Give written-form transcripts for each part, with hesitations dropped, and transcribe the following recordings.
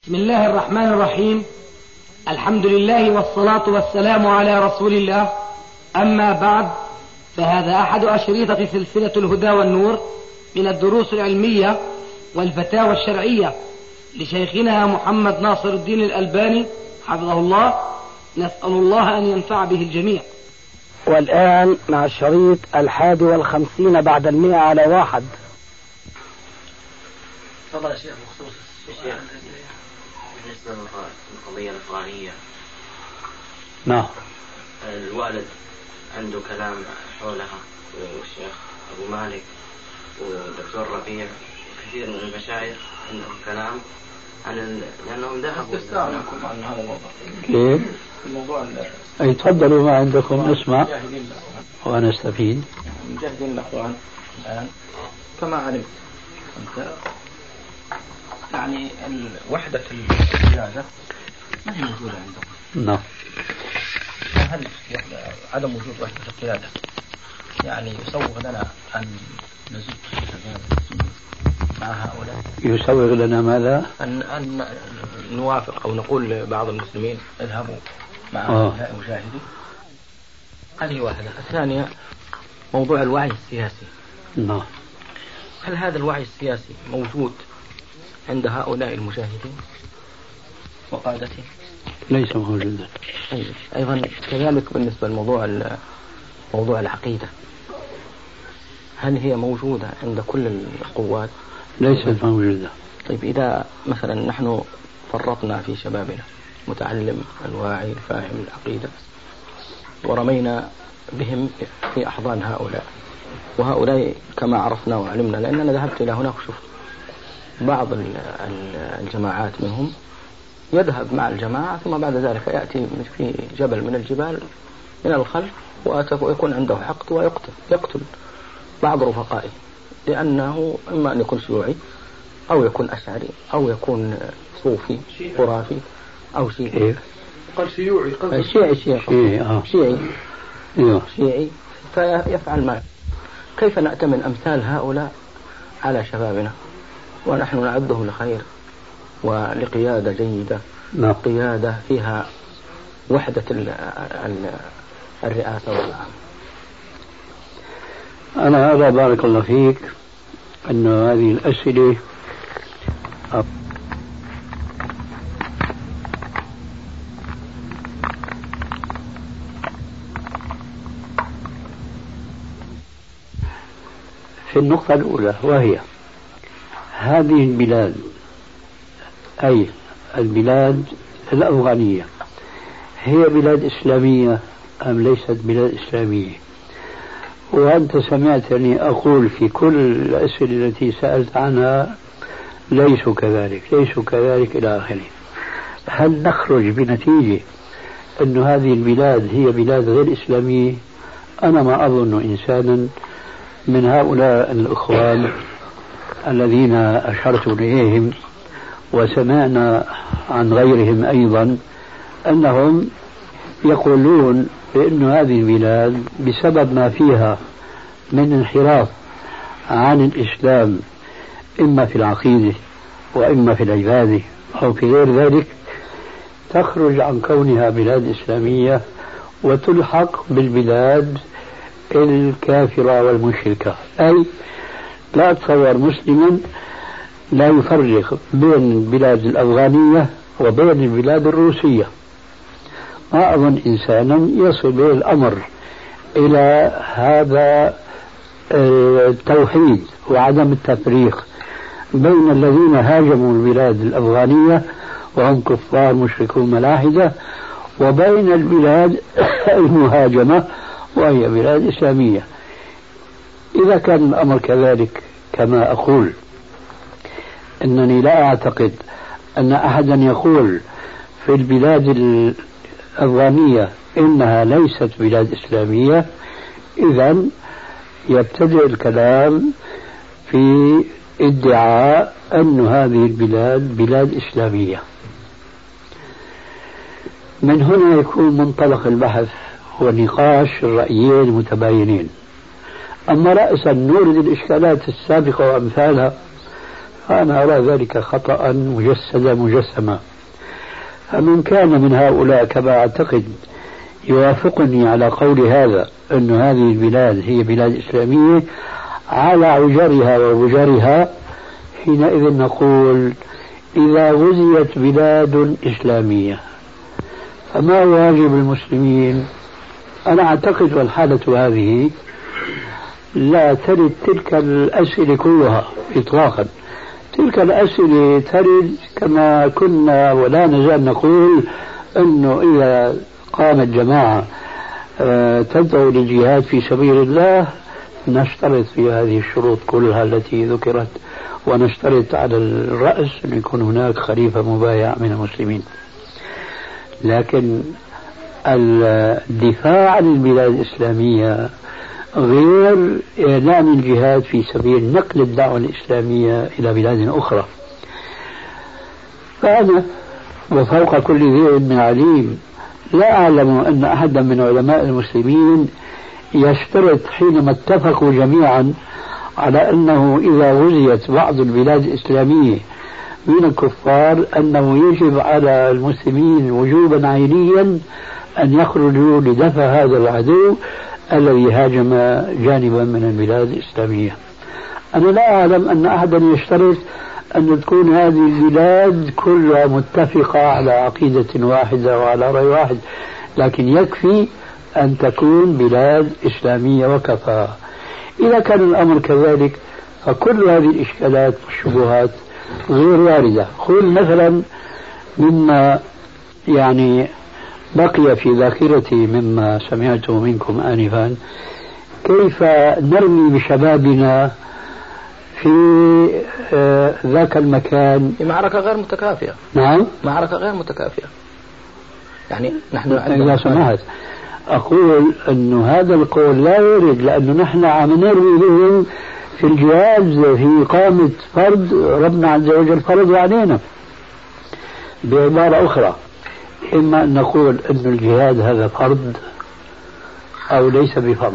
بسم الله الرحمن الرحيم. الحمد لله والصلاة والسلام على رسول الله. أما بعد، فهذا أحد أشريطة سلسلة الهدى والنور من الدروس العلمية والفتاوى الشرعية لشيخنا محمد ناصر الدين الألباني حفظه الله. نسأل الله أن ينفع به الجميع. والآن مع الشريط 51 بعد 100 على 1. تفضل يا شيخ. بخصوص الشيخ بالنسبة للقضية الأفغانية، نعم، الوالد عنده كلام حولها، والشيخ أبو مالك والدكتور ربيع وكثير من المشايخ عندهم كلام عن لأنهم ذهبوا عن هذا الموضوع. كيف؟ الموضوع أي تفضلوا ما عندكم نسمع وأنا أستفيد. مجاهدين الأخوان الآن كما علمت أنت، يعني وحدة القيادة ما هي موجودة عندهم. نعم. هل عدم وجود وحدة القيادة يعني يسوغ لنا أن نزج مع هؤلاء؟ يسوغ لنا ماذا؟ أن نوافق أو نقول لبعض المسلمين اذهبوا مع هؤلاء المجاهدين. هذه واحدة. الثانية موضوع الوعي السياسي. نعم. هل هذا الوعي السياسي موجود عند هؤلاء المجاهدين وقادتهم؟ ليس موجودا. أيضا كذلك بالنسبة لموضوع العقيدة، هل هي موجودة عند كل القوات؟ ليست موجودة. طيب إذا مثلا نحن فرطنا في شبابنا متعلم الواعي الفاهم العقيدة ورمينا بهم في أحضان هؤلاء، وهؤلاء كما عرفنا وعلمنا لأننا ذهبت إلى هناك وشفت بعض الجماعات منهم يذهب مع الجماعة ثم بعد ذلك يأتي في جبل من الجبال من الخلف ويكون عنده حقد ويقتل بعض رفقائه، لأنه إما أن يكون شيوعي أو يكون أشعري أو يكون صوفي خرافي أو شيعي. قال شيوعي، قال شيعي فيفعل ما. كيف نأتمن أمثال هؤلاء على شبابنا ونحن نعدهم لخير ولقيادة جيدة، قيادة فيها وحدة الرئاسة والعام؟ أنا أرى بارك الله فيك أن هذه الأسئلة في النقطة الأولى، وهي هذه البلاد أي البلاد الأفغانية هي بلاد إسلامية أم ليست بلاد إسلامية؟ وأنت سمعتني أقول في كل الأسئلة التي سألت عنها ليسوا كذلك إلى آخره. هل نخرج بنتيجة أن هذه البلاد هي بلاد غير إسلامية؟ أنا ما أظن إنسانا من هؤلاء الإخوان الذين أشرت إليهم وسمعنا عن غيرهم أيضا أنهم يقولون بأن هذه البلاد بسبب ما فيها من انحراف عن الإسلام إما في العقيدة وإما في العبادة أو في غير ذلك تخرج عن كونها بلاد إسلامية وتلحق بالبلاد الكافرة والمشركة. أي لا أتصور مسلما لا يفرق بين البلاد الأفغانية وبين البلاد الروسية. ما أظن إنسانا يصل به الأمر إلى هذا التوحيد وعدم التفريق بين الذين هاجموا البلاد الأفغانية وهم كفار مشركون ملاحدة وبين البلاد المهاجمة وهي بلاد إسلامية. إذا كان الأمر كذلك كما أقول، أنني لا أعتقد أن أحدا يقول في البلاد الأفغانية إنها ليست بلاد إسلامية، إذن يبتدئ الكلام في ادعاء أن هذه البلاد بلاد إسلامية. من هنا يكون منطلق البحث ونقاش الرأيين المتباينين. أما رأسا نورد الإشكالات السابقة وأمثالها فأنا أرى ذلك خطأ مجسدا مجسما. فمن كان من هؤلاء كما أعتقد يوافقني على قول هذا أن هذه البلاد هي بلاد إسلامية على عجرها ووجرها، حينئذ نقول إذا غزيت بلاد إسلامية فما واجب المسلمين؟ أنا أعتقد والحالة هذه لا ترد تلك الأسئلة كلها إطلاقا. تلك الأسئلة ترد كما كنا ولا نزال نقول أنه إذا قامت جماعة تدعو للجهاد في سبيل الله نشترط في هذه الشروط كلها التي ذكرت، ونشترط على الرأس أن يكون هناك خليفة مبايع من المسلمين. لكن الدفاع عن البلاد الإسلامية غير إعلان الجهاد في سبيل نقل الدعوة الإسلامية إلى بلاد أخرى. فأنا وفوق كل ذي علم عليم لا أعلم أن أحدا من علماء المسلمين يشترط حينما اتفقوا جميعا على أنه إذا غزيت بعض البلاد الإسلامية من الكفار أنه يجب على المسلمين وجوبا عينيا أن يخرجوا لدفع هذا العدو الذي هاجم جانبا من البلاد الإسلامية. أنا لا أعلم أن أحدا يشترط أن تكون هذه البلاد كلها متفقة على عقيدة واحدة وعلى رأي واحد، لكن يكفي أن تكون بلاد إسلامية وكفى. إذا كان الأمر كذلك فكل هذه الإشكالات والشبهات غير واردة. خذ مثلا مما يعني بقي في ذاكرتي مما سمعته منكم آنفا، كيف نرمي بشبابنا في ذاك المكان معركة غير متكافئة. نعم، معركة غير متكافئة. يعني نحن إذا سمحت أقول أن هذا القول لا يرد، لأنه نحن عم نرمي بهم في الجهاد في إقامة فرض ربنا عز وجل فرض علينا. بعبارة أخرى، إما أن نقول أن الجهاد هذا فرض أو ليس بفرض،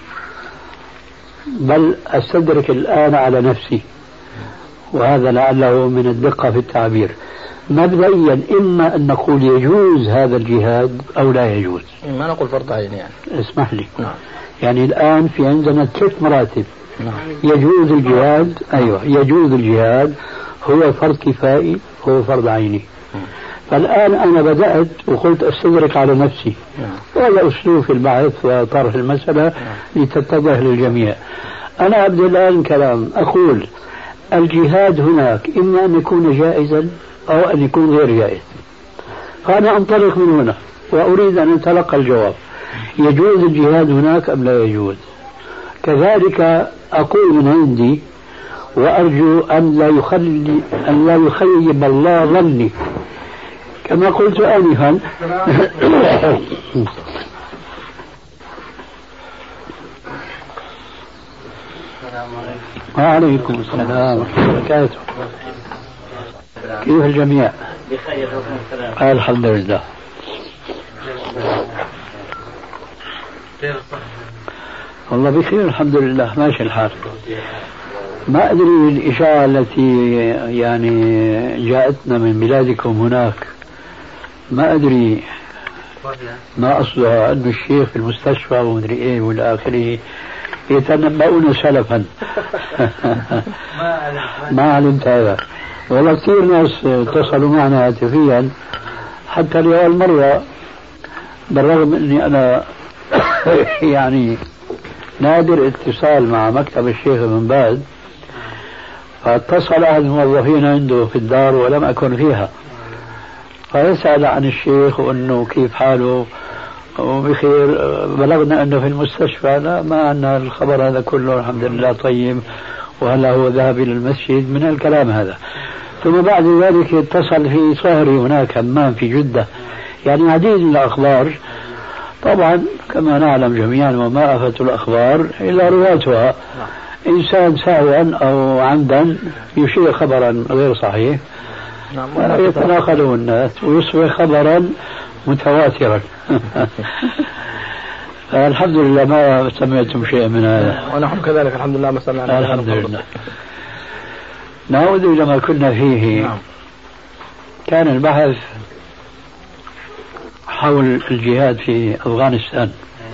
بل أستدرك الآن على نفسي، وهذا لعله من الدقة في التعبير. مبدئيا إما أن نقول يجوز هذا الجهاد أو لا يجوز، ما نقول فرض عين. يعني اسمح لي. نعم. يعني الآن في عندنا 3 مراتب. نعم. يجوز الجهاد، أيوة يجوز الجهاد، هو فرض كفائي، هو فرض عيني. فالآن أنا بدأت وقلت أستدرك على نفسي، وهذا أسلوب في البحث وطرح المسألة لتتضح للجميع. أنا أبدأ الآن كلام أقول الجهاد هناك إما أن يكون جائزا أو أن يكون غير جائز. فأنا أنطلق من هنا وأريد أن أتلقى الجواب، يجوز الجهاد هناك أم لا يجوز؟ كذلك أقول من عندي وأرجو أن لا يخيب الله ظني كما قلت آنفا. وعليكم السلام ورحمة الله وبركاته. كيف الجميع؟ بخير الحمد لله. والله بخير الحمد لله، ماشي الحال. ما أدري الإشاعة التي يعني جاءتنا من بلادكم هناك، ما أدري ما أصلها، أن الشيخ في المستشفى ومدري إيه والى آخره يتنبؤون سلفا. ما علمت هذا. والله كثير ناس اتصلوا معنا هاتفيا حتى لأول مرة، بالرغم أني أنا يعني نادر اتصال مع مكتب الشيخ من بعد، فاتصل أحد الموظفين عنده في الدار ولم أكن فيها، فيسأل عن الشيخ وأنه كيف حاله وبخير. بلغنا أنه في المستشفى. لا، ما عندنا الخبر هذا كله، الحمد لله طيب، وهلا هو ذهب إلى المسجد من الكلام هذا. ثم بعد ذلك اتصل في صهري هناك همام في جدة، يعني عديد من الأخبار. طبعا كما نعلم جميعا وما آفة الأخبار إلا رواتها. إنسان سهوا أو عمدا يشير خبرا غير صحيح ويتناقله الناس ويصبح خبرا متواترا. الحمد لله ما سمعتم شيئا من هذا. ونحن كذلك الحمد لله ما سمعنا. الحمد لله. نعود إلى ما كنا فيه. نعم. كان البحث حول الجهاد في أفغانستان،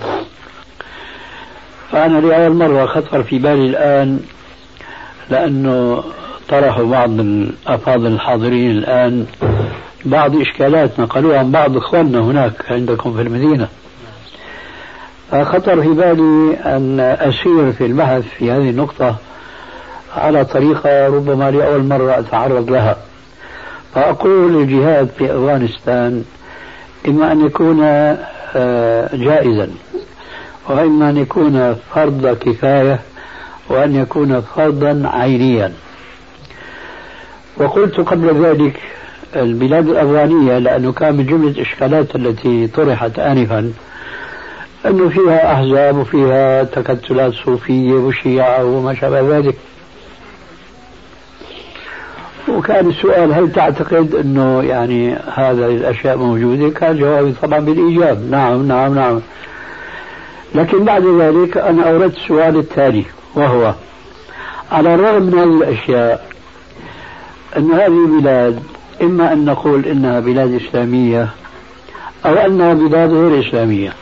فأنا لأول مرة خطر في بالي الآن، لأنه طرحوا بعض الأفاضل الحاضرين الآن بعض إشكالات نقلوها عن بعض إخواننا هناك عندكم في المدينة، فخطر في بالي أن أسير في البحث في هذه النقطة على طريقة ربما لأول مرة أتعرض لها. فأقول الجهاد في أفغانستان إما أن يكون جائزا، وإما أن يكون فرض كفاية، وأن يكون فرضا عينيا. وقلت قبل ذلك البلاد الأفغانية، لأنه كان من جملة الإشكالات التي طرحت آنفا أنه فيها أحزاب وفيها تكتلات صوفية وشيعة وما شابه ذلك، وكان السؤال هل تعتقد أنه يعني هذه الأشياء موجودة؟ كان جوابي طبعا بالإيجاب، نعم نعم نعم. لكن بعد ذلك أنا أوردت السؤال التالي، وهو على الرغم من هذه الأشياء أن هذه البلاد إما أن نقول إنها بلاد إسلامية أو أنها بلاد غير إسلامية،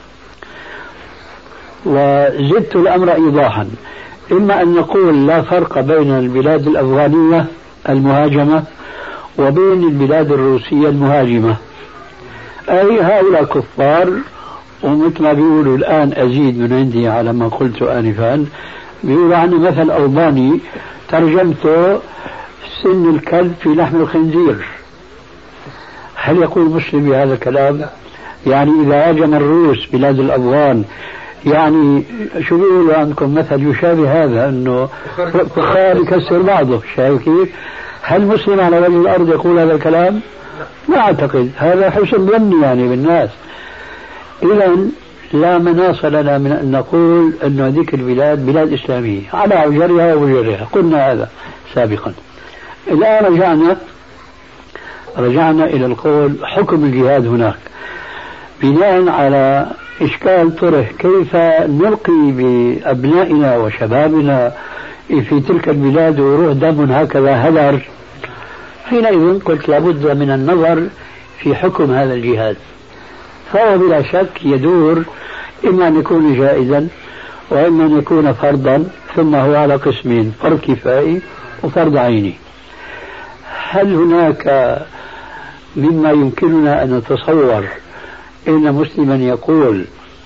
وزدت الأمر إيضاحا، إما أن نقول لا فرق بين البلاد الأفغانية المهاجمة وبين البلاد الروسية المهاجمة، أي هؤلاء كفار، ومثل ما بيقولوا الآن أزيد من عندي على ما قلت آنفا، بيقولوا عن مثل ألباني ترجمته سن الكلب في لحم الخنزير. هل يقول مسلم بهذا الكلام؟ يعني إذا هاجم الروس بلاد الأفغان، يعني شو بيقولوا عندكم مثل يشابه هذا، أنه فخار يكسر بعضه، شايف كيف؟ هل مسلم على وجه الأرض يقول هذا الكلام؟ ما أعتقد، هذا حسن ظني يعني بالناس. إذا لا مناص لنا من أن نقول أن هذيك البلاد بلاد إسلامية على عجرها وبجرها، قلنا هذا سابقا. الآن رجعنا إلى القول حكم الجهاد هناك بناء على إشكال طرح، كيف نلقي بأبنائنا وشبابنا في تلك البلاد ويروح دم هكذا هدر. حينئذ قلت لابد من النظر في حكم هذا الجهاد، فهو بلا شك يدور إما أن يكون جائزا وإما أن يكون فرضا، ثم هو على قسمين، فرض كفائي وفرض عيني. هل هناك مما يمكننا أن نتصور إن مسلما يقول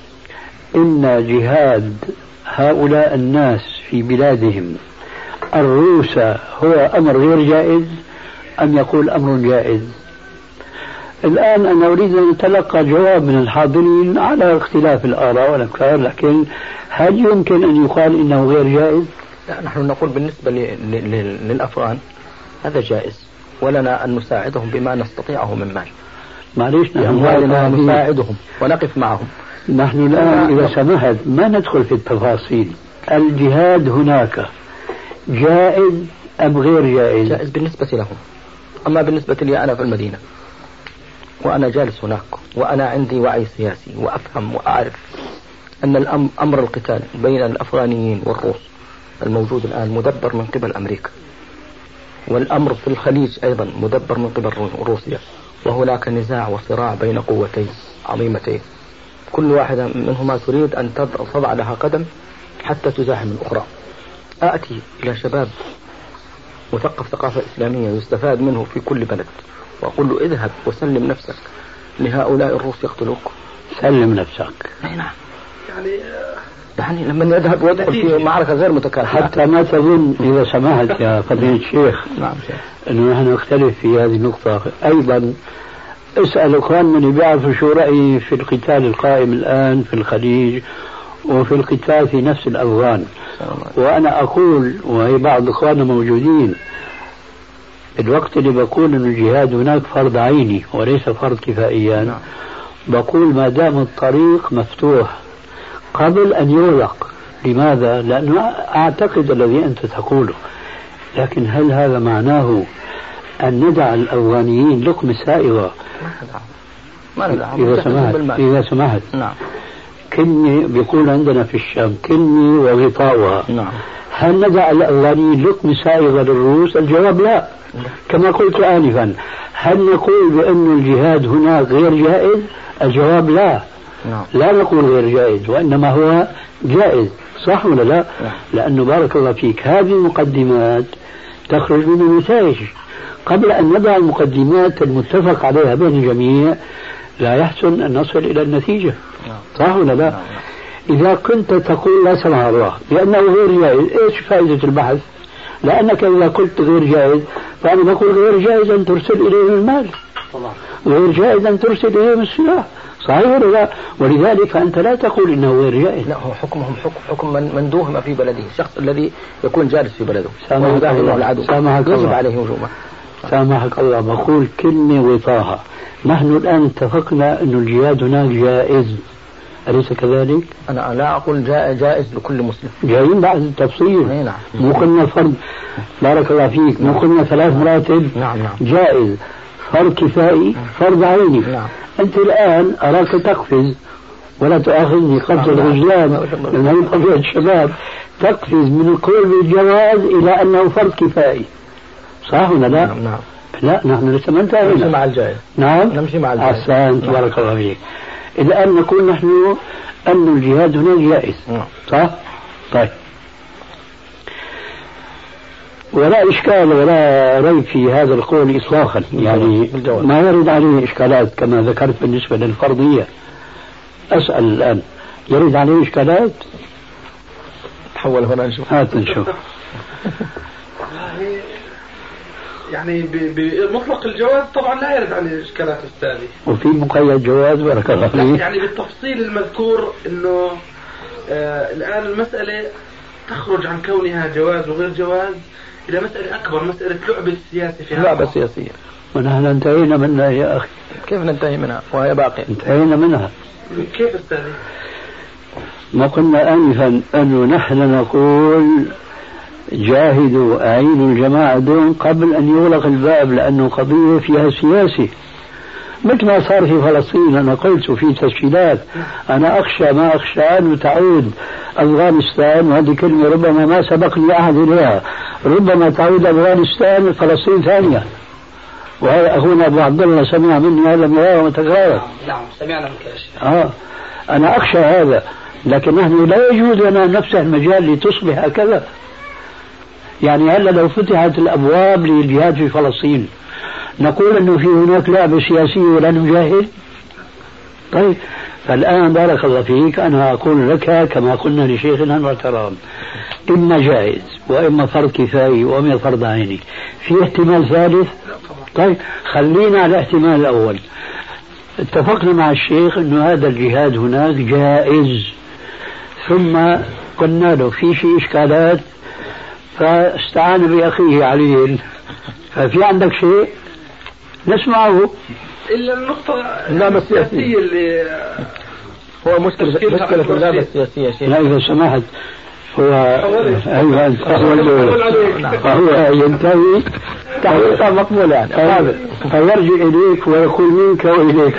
إن جهاد هؤلاء الناس في بلادهم الروس هو أمر غير جائز، أم يقول أمر جائز؟ الآن أنا أريد أن أتلقى جواب من الحاضرين على اختلاف الآراء والأفكار، لكن هل يمكن أن يقال إنه غير جائز؟ لا، نحن نقول بالنسبة للأفغان هذا جائز، ولنا أن نساعدهم بما نستطيعه من مال. معليش، نحن نساعدهم ونقف معهم. نحن الآن إذا سمحت ما ندخل في التفاصيل. الجهاد هناك جائز أم غير جائز؟ جائز بالنسبة لهم، أما بالنسبة لي أنا في المدينة وأنا جالس هناك وأنا عندي وعي سياسي وأفهم وأعرف أن أمر القتال بين الأفغانيين والروس الموجود الآن مدبر من قبل أمريكا، والأمر في الخليج أيضا مدبر من قبل روسيا، وهناك نزاع وصراع بين قوتين عظيمتين، كل واحدة منهما تريد أن تضع لها قدم حتى تزاحم الأخرى. آتي إلى شباب مثقف ثقافة إسلامية يستفاد منه في كل بلد وأقول له اذهب وسلم نفسك لهؤلاء الروس يقتلوك. سلم نفسك، نعم. يعني لما يذهب ويدخل في معركة غير متكافئة، حتى ما تظن إذا سمحت يا فضيلة الشيخ نعم أنه نحن نختلف في هذه النقطة. أيضا اسأل إخواننا اللي بيعرفوا شو رأيي في القتال القائم الآن في الخليج وفي القتال في نفس الأفغان. وأنا أقول، وهي بعض إخواننا موجودين، الوقت اللي بقول أن الجهاد هناك فرض عيني وليس فرض كفائيا، بقول ما دام الطريق مفتوح قبل أن يغلق. لماذا؟ لأنه أعتقد الذي أنت تقوله، لكن هل هذا معناه أن ندع الأفغانيين لقمة سائغة؟ ما ندع. إذا سمحت نعم. كني بيقول عندنا في الشام كني وغطاؤها. نعم. هل ندع الأفغانيين لقمة سائغة للروس؟ الجواب لا. كما قلت آنفا، هل نقول بأن الجهاد هناك غير جائز؟ الجواب لا. لا نقول غير جائز، وإنما هو جائز. صح ولا لا؟ لأنه بارك الله فيك هذه المقدمات تخرج من النتائج. قبل أن نضع المقدمات المتفق عليها بين الجميع لا يحسن أن نصل إلى النتيجة. صح ولا لا؟ إذا كنت تقول لا سمح الله بأنه غير جائز، إيش فائدة البحث؟ لأنك إذا قلت غير جائز فأنا بقول غير جائز أن ترسل إليهم المال، غير جائز أن ترسل إليهم السلاح. صحيح ولا لا؟ ولذلك فأنت لا تقول إنه غير جائز. لا، هو حكمهم حكم من دوهم في بلده، الشخص الذي يكون جالس في بلده سامحك الله عليه هجومه. سامحك الله، بقول كلمة وطاها. نحن الآن اتفقنا أن الجهاد هناك جائز، أليس كذلك؟ أنا لا أقول جائز لكل مسلم. جايين بعد التفصيل. نعم. مو قلنا فرض، بارك الله فيك، مو قلنا 3 مراتب. نعم. جائز، فرض كفائي، فرض عيني. نعم. أنت الآن أراك تقفز، ولا تؤاخذني قبض الغزلان من طبيعة الشباب، تقفز من القول بالجواز إلى أنه فرض كفائي. صح ولا لا؟ نعم. لا، نحن لسه ما انتهينا. نمشي مع الجائز. نعم، نمشي مع الجائز. أحسنت، بارك الله فيك. الآن نقول نحن أن الجهاد هناك جائز. صح؟ طيب، ولا إشكال ولا ريب في هذا القول إطلاقا، يعني ما يرد عليه إشكالات كما ذكرت بالنسبة للفرضية. أسأل الآن، يرد عليه إشكالات؟ تحول هنا نشوف. هات نشوف. يعني بمطلق الجواز طبعا لا يرد عن الإشكالات التالية، وفي مقيد جواز بارك الله فيك. يعني بالتفصيل المذكور إنه الآن المسألة تخرج عن كونها جواز وغير جواز إلى مسألة أكبر، مسألة لعبة سياسية فيها. لعبة سياسية، ونحن انتهينا منها يا أخي. كيف ننتهي منها وهي باقية؟ انتهينا منها. كيف استاذ؟ ما قلنا آنفا أنه نحن نقول جاهدوا أعينوا الجماعة دون قبل أن يغلق الباب، لأنه قضية فيها سياسة، مثل ما صار في فلسطين. أنا قلت في تسجيلات، أنا أخشى ما أخشى أن تعود أفغانستان، وهذه كلمة ربما ما سبقني أحد إليها، ربما تعود أفغانستان فلسطين ثانية. وهذا أخونا أبو عبد الله سمع مني هذا مرارا وتكرارا. نعم، سمعنا منك. أنا أخشى هذا، لكن نحن لا يجوز لنا نفس المجال لتصبح هكذا. يعني هلا لو فتحت الأبواب للجهاد في فلسطين نقول أنه في هناك لعبة سياسية ولا نجاهد؟ طيب، فالآن بارك الله فيك أنا أقول لك كما قلنا لشيخنا المحترم، إما جائز وإما فرض كفاية وإما فرض عيني. في احتمال ثالث؟ طيب، خلينا على الاحتمال الأول. اتفقنا مع الشيخ أنه هذا الجهاد هناك جائز، ثم قلنا له في شيء إشكالات فاستعان بأخيه علي، ففي عندك شيء نسمعه إلا النقطة اللعبة السياسية اللي هو مشكلة اللعبة السياسية. لا إذا سمحت، هو أيوة أنت فهو ينتهي تحقيقا مقبول يعني فيرجع إليك ويقول منك وإليك.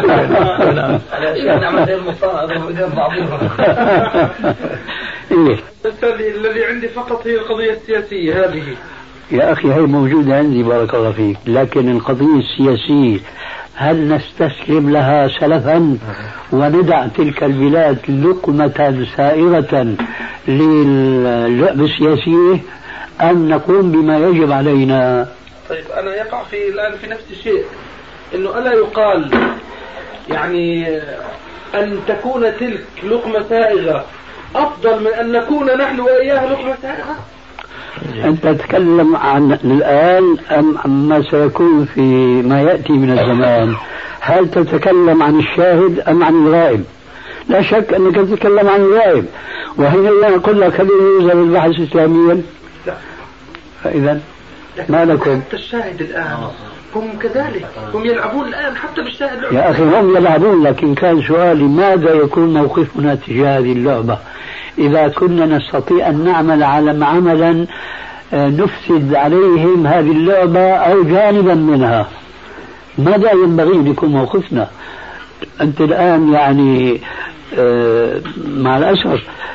الذي عندي فقط هي القضية السياسية هذه. يا أخي هي موجودة عندي بارك الله فيك، لكن القضية السياسية هل نستسلم لها سلفا وندع تلك البلاد لقمة سائغة للعبة السياسية، أم نقوم بما يجب علينا؟ طيب، أنا يقع الآن في نفس الشيء، إنه ألا يقال يعني أن تكون تلك لقمة سائغة أفضل من أن نكون نحن وإياه لقمة سائغة؟ أنت تتكلم عن الآن أم عما سيكون في ما يأتي من الزمان؟ هل تتكلم عن الشاهد أم عن الغائب؟ لا شك أنك تتكلم عن الغائب، وهنا أقول لك هل يوجد البحث إسلاميا؟ لا. فإذا ما لكم؟ حتى الشاهد الآن هم كذلك، هم يلعبون الآن حتى بالشاهد. يا أخي هم يلعبون، لكن كان سؤالي ماذا يكون موقفنا تجاه هذه اللعبة إذا كنا نستطيع أن نعمل على عملا نفسد عليهم هذه اللعبة أو جانبا منها؟ ماذا ينبغي أن يكون موقفنا؟ أنت الآن يعني مع الأسف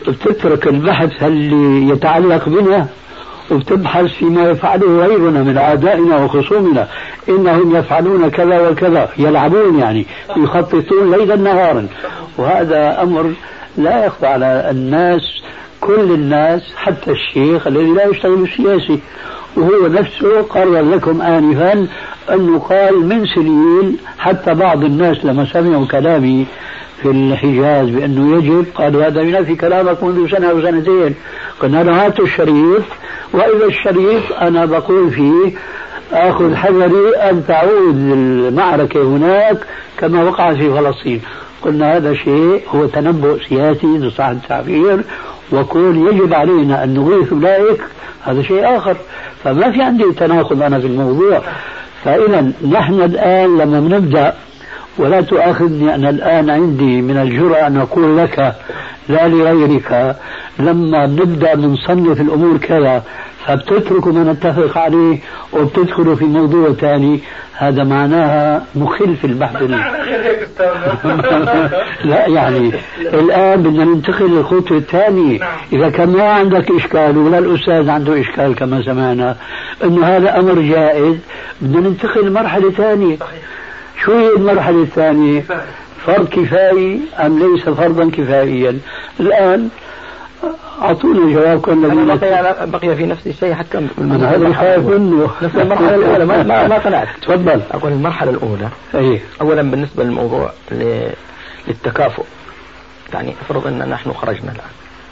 بتترك البحث اللي يتعلق بنا وبتبحث فيما يفعله غيرنا من أعدائنا وخصومنا. إنهم يفعلون كذا وكذا، يلعبون يعني، يخططون ليلا نهارا. وهذا أمر لا يخفى على الناس، كل الناس، حتى الشيخ الذي لا يشتغل بالسياسي. وهو نفسه قرر لكم آنفا أنه قال من سنين، حتى بعض الناس لما سمعوا كلامي في الحجاز بأنه يجب، قالوا هذا ينافي كلامك منذ سنة أو سنتين. قلنا له هاتوا الشريف، وإذا الشريف أنا بقول فيه أخذ حذري أن تعود المعركة هناك كما وقع في فلسطين. قلنا هذا شيء هو تنبؤ سياسي لصح التعبير، وكون يجب علينا أن نغيث أولئك هذا شيء آخر. فما في عندي تناقض أنا في الموضوع. فإذا نحن الآن لما نبدأ، ولا تؤاخذني أنا الآن عندي من الجرأة أن أقول لك لا لغيرك، لما نبدأ نصنف الأمور كذا فبتتركوا ما نتفق عليه وبتدخلوا في موضوع ثاني، هذا معناها مخل في البحث. لا يعني الآن بدنا ننتقل للخطوة الثانية. إذا كان ما عندك إشكال ولا الأستاذ عنده إشكال كما سمعنا أنه هذا أمر جائز، بدنا ننتقل لمرحلة ثانية. شو هي المرحلة الثانية؟ فرض كفائي أم ليس فرضا كفائيا؟ الآن أعطونا جوابكم. بقي في نفس الشيء حتى أنا هذا خايف منه. نفس المرحلة الأولى ما قنعت. تفضل. أقول المرحلة الأولى أيه؟ أولا بالنسبة للموضوع للتكافؤ، يعني افرض أن نحن خرجنا الآن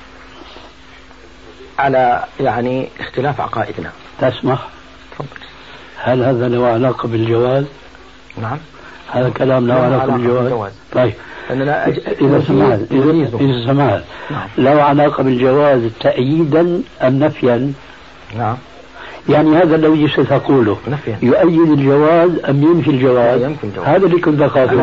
على يعني اختلاف عقائدنا. تسمح؟ تفضل. هل هذا له علاقة بالجواز؟ نعم. هذا كلام له علاقة بالجواز. طيب إذا سمعت نعم. له علاقة بالجواز تأييدا أم نفيا؟ نعم. يعني هذا الذي ستقوله نفيا. يؤيد الجواز أم ينفي الجواز؟ هذا اللي كنت أخافه.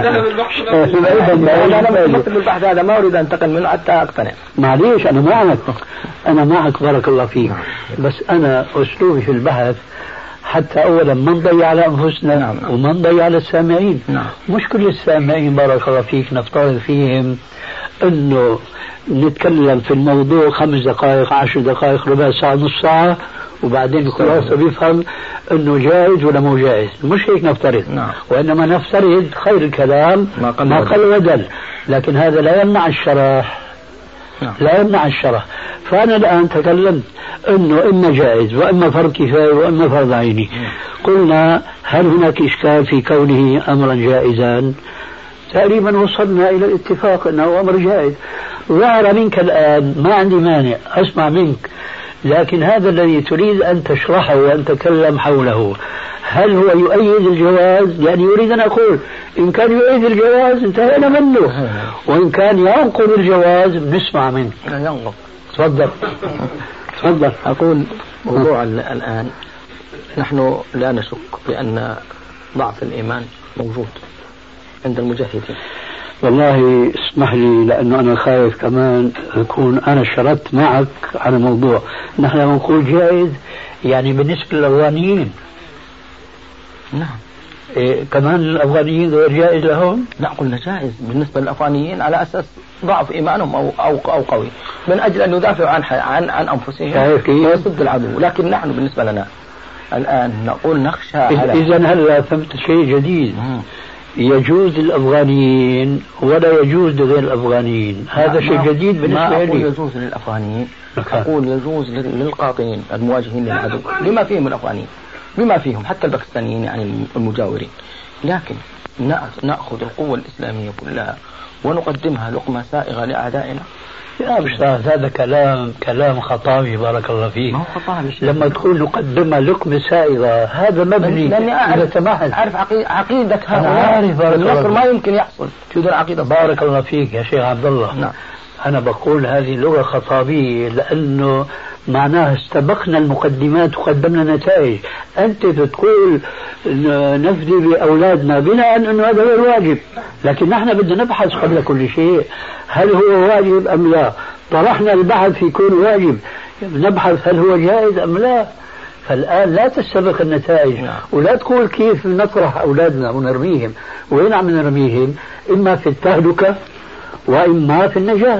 البحث هذا ما أريد أن أنتقل منه حتى أقتنع. معليش أنا معك بارك الله فيك. بس أنا أسلوبي في البحث حتى أولا ما نضيع على أنفسنا. نعم. وما نضيع على السامعين. نعم. مش كل السامعين بارك الله فيك نفترض فيهم أنه نتكلم في الموضوع 5 دقائق 10 دقائق ربع ساعة نص ساعة وبعدين خلاصة بيفهم أنه جائز ولا مو جائز. مش هيك نفترض. نعم. وإنما نفترض خير الكلام ما قل ودل. لكن هذا لا يمنع الشرح. نعم. لا يمنع الشرح. فأنا الآن تكلمت أنه إما جائز وإما فرض كفاية وإما فرض عيني. قلنا هل هناك إشكال في كونه أمرا جائزا؟ تقريبا وصلنا إلى الاتفاق أنه أمر جائز. ظهر منك الآن ما عندي مانع أسمع منك، لكن هذا الذي تريد أن تشرحه وأن تتكلم حوله هل هو يؤيد الجواز؟ يعني يريد أن أقول إن كان يؤيد الجواز انتهينا منه، وإن كان ينقض الجواز بنسمع منك. ينقض. تفضل. أقول موضوع الآن نحن لا نشك بأن ضعف الإيمان موجود عند المجاهدين. والله اسمح لي لأنه أنا خايف كمان أكون أنا شردت معك على الموضوع. نحن لما نقول جائز يعني بالنسبة للأفغانيين. نعم. كمان الأفغانيين غير جائز لهم؟ لا قلنا جائز بالنسبة للأفغانيين على أساس ضعف إيمانهم أو قوي، من أجل أن يدافعوا عن أنفسهم ويصد العدو. لكن نحن بالنسبة لنا الآن نقول نخشى على. إذن هل فهمت شيء جديد؟ يجوز للأفغانيين ولا يجوز لغير الأفغانيين. هذا شيء جديد بالنسبة لي. ما أقول يجوز للأفغانيين، أقول يجوز للقاطنين المواجهين للعدو بما فيهم الأفغانيين بما فيهم حتى الباكستانيين يعني المجاورين. لكن نأخذ القوة الإسلامية كلها ونقدمها لقمة سائغة لأعدائنا. يا أستاذ هذا كلام خطابي بارك الله فيك. ما هو خطابي. لما تقول نقدمها لقمة سائغة هذا مبني. لأني أعرف عقيدة هؤلاء. النصر ما يمكن يحصل بدون عقيدة. بارك الله فيك يا شيخ عبد الله. نعم. أنا بقول هذه لغة خطابية لأنه معناها استبقنا المقدمات وقدمنا نتائج. أنت تقول نفدي بأولادنا بناء أنه هذا غير واجب، لكن نحن بدنا نبحث قبل كل شيء هل هو واجب أم لا. طرحنا البحث في كون واجب، نبحث هل هو جائز أم لا. فالآن لا تستبق النتائج. ولا تقول كيف نطرح أولادنا ونرميهم. وين عم نرميهم؟ إما في التهلكة وإما في النجاة.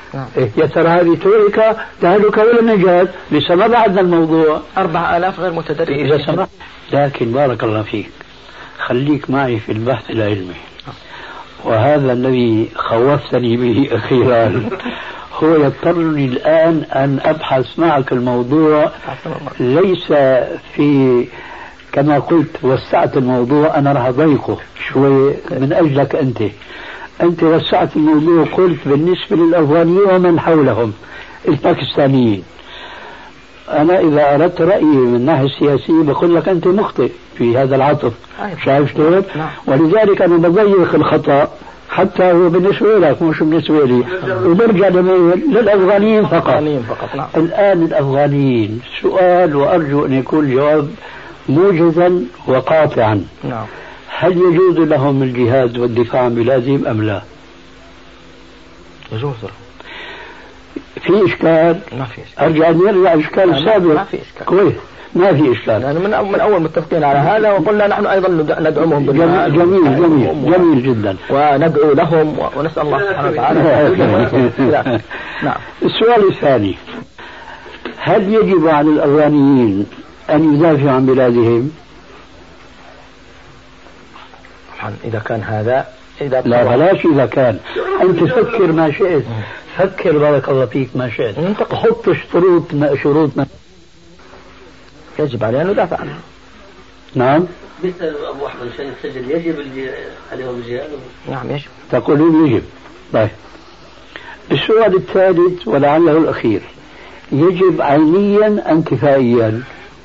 يا ترى هذه تهلك ولا نجاة؟ لسه ما بعدنا الموضوع. 4000 غير متدرج إذا سمحت. لكن بارك الله فيك خليك معي في البحث العلمي، وهذا الذي خوفتني به أخيرا هو يضطرني الآن أن أبحث معك الموضوع، ليس في كما قلت وسعت الموضوع، أنا راح أضيقه شوي من أجلك أنت وسعت الموضوع، قلت بالنسبة للأفغانيين ومن حولهم الباكستانيين. أنا إذا أردت رأيي من الناحية السياسية بقول لك أنت مخطئ في هذا العطف. شايف شلون؟ ولذلك أنا بضيق الخطأ حتى هو بالنسبة لك مش بالنسبة لي، وبرجع للأفغانيين فقط. الآن الأفغانيين سؤال، وأرجو أن يكون الجواب موجزا وقاطعا. هل يجوز لهم الجهاد والدفاع عن بلادهم أم لا؟ يجوز. في إشكال؟ ما في إشكال. أرجع نرجع إشكال السابق. ما في إشكال. كويس، ما في إشكال. يعني من أول متفقين على هذا، وقلنا نحن أيضا ندعمهم بالمال. جميل جدا. وندعو لهم ونسأل الله سبحانه وتعالى. نعم. السؤال الثاني، هل يجب على الأفغانيين أن يدافعوا عن بلادهم؟ إذا كان هذا لا بلاش إذا كان. أنت فكر ما شئت، فكر بارك الله فيك ما شئت، حط شروط يجب علينا أن ندافع عنها. نعم. مثل أبو أحمد عشان يسجل يجب عليهم الجهاد. نعم يجب. تقولون يجب. طيب السؤال الثالث ولعله الأخير، يجب عينيا أم كفائيا؟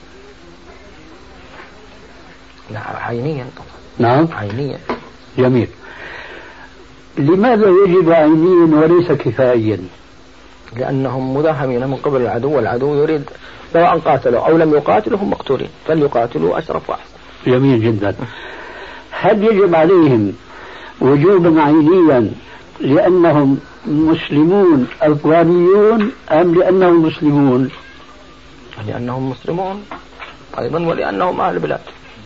عينيا طبعا. نعم عينيا. جميل. لماذا يجب عينيا وليس كفائيا؟ لأنهم مداهمين من قبل العدو، والعدو يريد سواء قاتلوا أو لم يقاتلوا هم مقتولين، فليقاتلوا أشرف وأحسن. جميل جدا. هل يجب عليهم وجوبا عينيا لأنهم مسلمون أفغانيون أم لأنهم مسلمون؟ لأنهم مسلمون أيضا، ولأنهم أهل البلاد.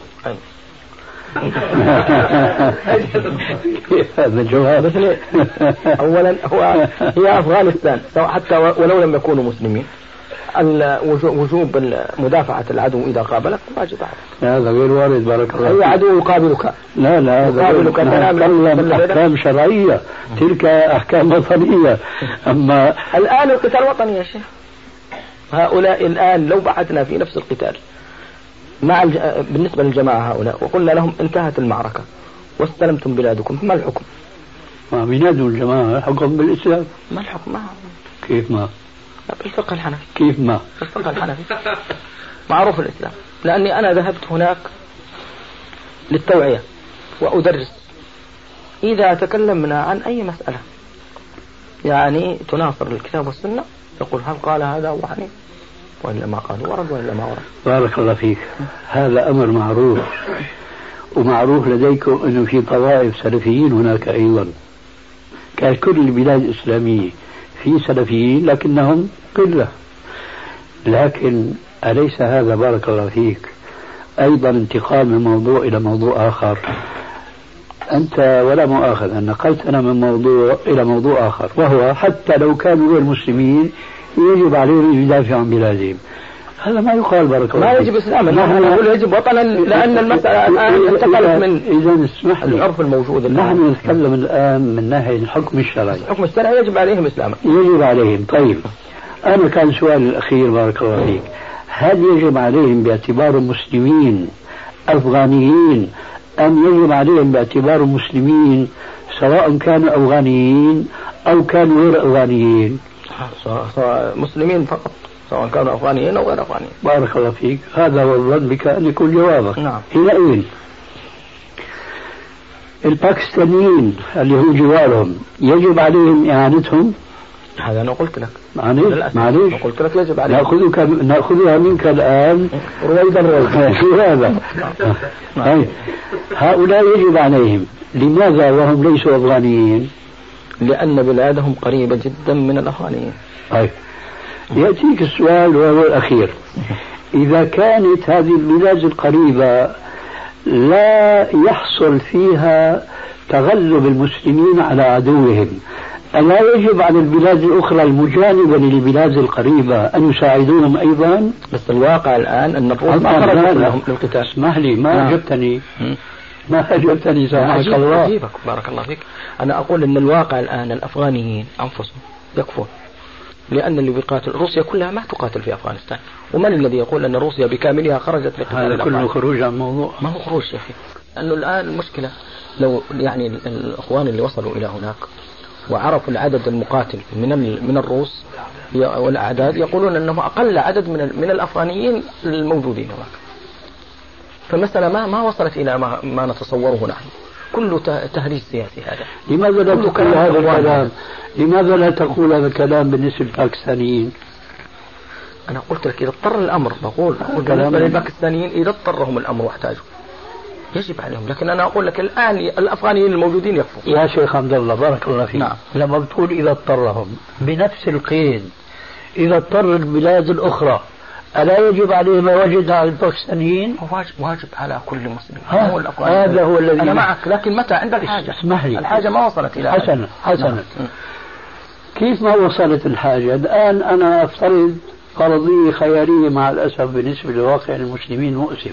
هذا الجواب. أولا هي أفغانستان حتى ولو لم يكونوا مسلمين، وجوب مدافعة العدو إذا قابلك واجب عليك. هذا غير وارد بارك الله فيك. أي عدو يقابلك. لا هذا يقابلك أحكام شرعية، تلك أحكام وطنية. أما الآن القتال وطني يا شيخ. هؤلاء الآن لو بعثنا في نفس القتال بالنسبة للجماعة هؤلاء وقلنا لهم انتهت المعركة واستلمتم بلادكم، ما الحكم؟ ما بينادوا الجماعة حكم بالإسلام. ما الحكم؟ كيف ما؟ بالفقه الحنفي. كيف ما؟ بالفقه الحنفي معروف الإسلام. لأني أنا ذهبت هناك للتوعية وأدرس. إذا تكلمنا عن أي مسألة يعني تناصر الكتاب والسنة يقول هل قال هذا أبو حنيفة وإلا ما قال، ورد وإلا ما ورد. بارك الله فيك. هذا أمر معروف، ومعروف لديكم أنه في طوائف سلفيين هناك أيضا، ككل البلاد الإسلامية في سلفيين لكنهم قلة. لكن أليس هذا بارك الله فيك أيضا انتقال من موضوع إلى موضوع آخر؟ أنت ولا مؤاخذ أن نقلتنا من موضوع إلى موضوع آخر، وهو حتى لو كانوا غير مسلمين يجب عليهم أن يدافعوا عن بلادهم. هذا ما يقال بارك الله. ما يجب إسلاما، نحن نقول يجب وطنا، لأن المسألة الآن انتقلت من إذا اسمح لي العرف الموجود. نحن نتكلم الآن من ناحية الحكم الشرعي. الحكم الشرعي يجب عليهم إسلاما. يجب عليهم. طيب أنا كان سؤالي الأخير بارك الله فيك، هل يجب عليهم باعتبار مسلمين أفغانيين أم يجب عليهم باعتبار مسلمين سواء كانوا أفغانيين أو كانوا غير أفغانيين؟ سواء مسلمين فقط، سواء كانوا أفغانيين أو غير أفغانيين. بارك الله فيك. هذا هو الظن بك أن يكون جوابك. نعم. حينئذ الباكستانيين اللي هم جوارهم يجب عليهم إعانتهم؟ هذا أنا قلت لك. معليش قلت لك يجب عليهم. نأخذها منك الآن رويدا. شو هذا؟ هؤلاء يجب عليهم. لماذا وهم ليسوا أفغانيين؟ لأن بلادهم قريبة جدا من الأفغانيين. طيب يأتيك السؤال وهو الأخير، إذا كانت هذه البلاد القريبة لا يحصل فيها تغلب المسلمين على عدوهم، ألا يجب على البلاد الأخرى المجانبة للبلاد القريبة أن يساعدونهم أيضا؟ بس الواقع الآن أن الروس ما خرجت لهم للقتال. اسمح لي ما أجبتني. ما أجبتني سامحك الله. أجيبك بارك الله فيك. أنا أقول أن الواقع الآن الأفغانيين أنفسهم يكفون، لأن اللي بيقاتل روسيا كلها ما تقاتل في أفغانستان. ومن الذي يقول أن روسيا بكاملها خرجت لقتال هذا كله خروج عن الموضوع. ما هو خروج يا أخي، لأنه الآن المشكلة لو يعني الإخوان اللي وصلوا إلى هناك وعرفوا العدد المقاتل من الروس والأعداد، يقولون أنه أقل عدد من الأفغانيين الموجودين هناك. فمثلا ما وصلت إلى ما نتصوره نحن، كله تهريج سياسي هذا. لماذا لا تقول هذا الكلام؟ لماذا لا تقول هذا الكلام بالنسبة للباكستانيين؟ أنا قلت لك إذا اضطر الأمر، بقول بالنسبة للباكستانيين إذا اضطرهم الأمر واحتاجوا يجب عليهم، لكن أنا أقول لك الآن الأفغانيين الموجودين يكفوا. يا شيخ عبد الله بارك الله فيك. نعم. لما بتقول إذا اضطرهم بنفس القيد، إذا اضطر البلاد الأخرى ألا يجب عليه ما وجد على الباكستانيين؟ واجب على كل مسلم. هذا هو الذي أنا معك، لكن متى عندك حاجة؟ اسمح لي، الحاجة ما وصلت إلى حسنا. كيف ما وصلت الحاجة؟ الآن أنا أفترض فرضية خيالية مع الأسف بالنسبة لواقع المسلمين مؤسف.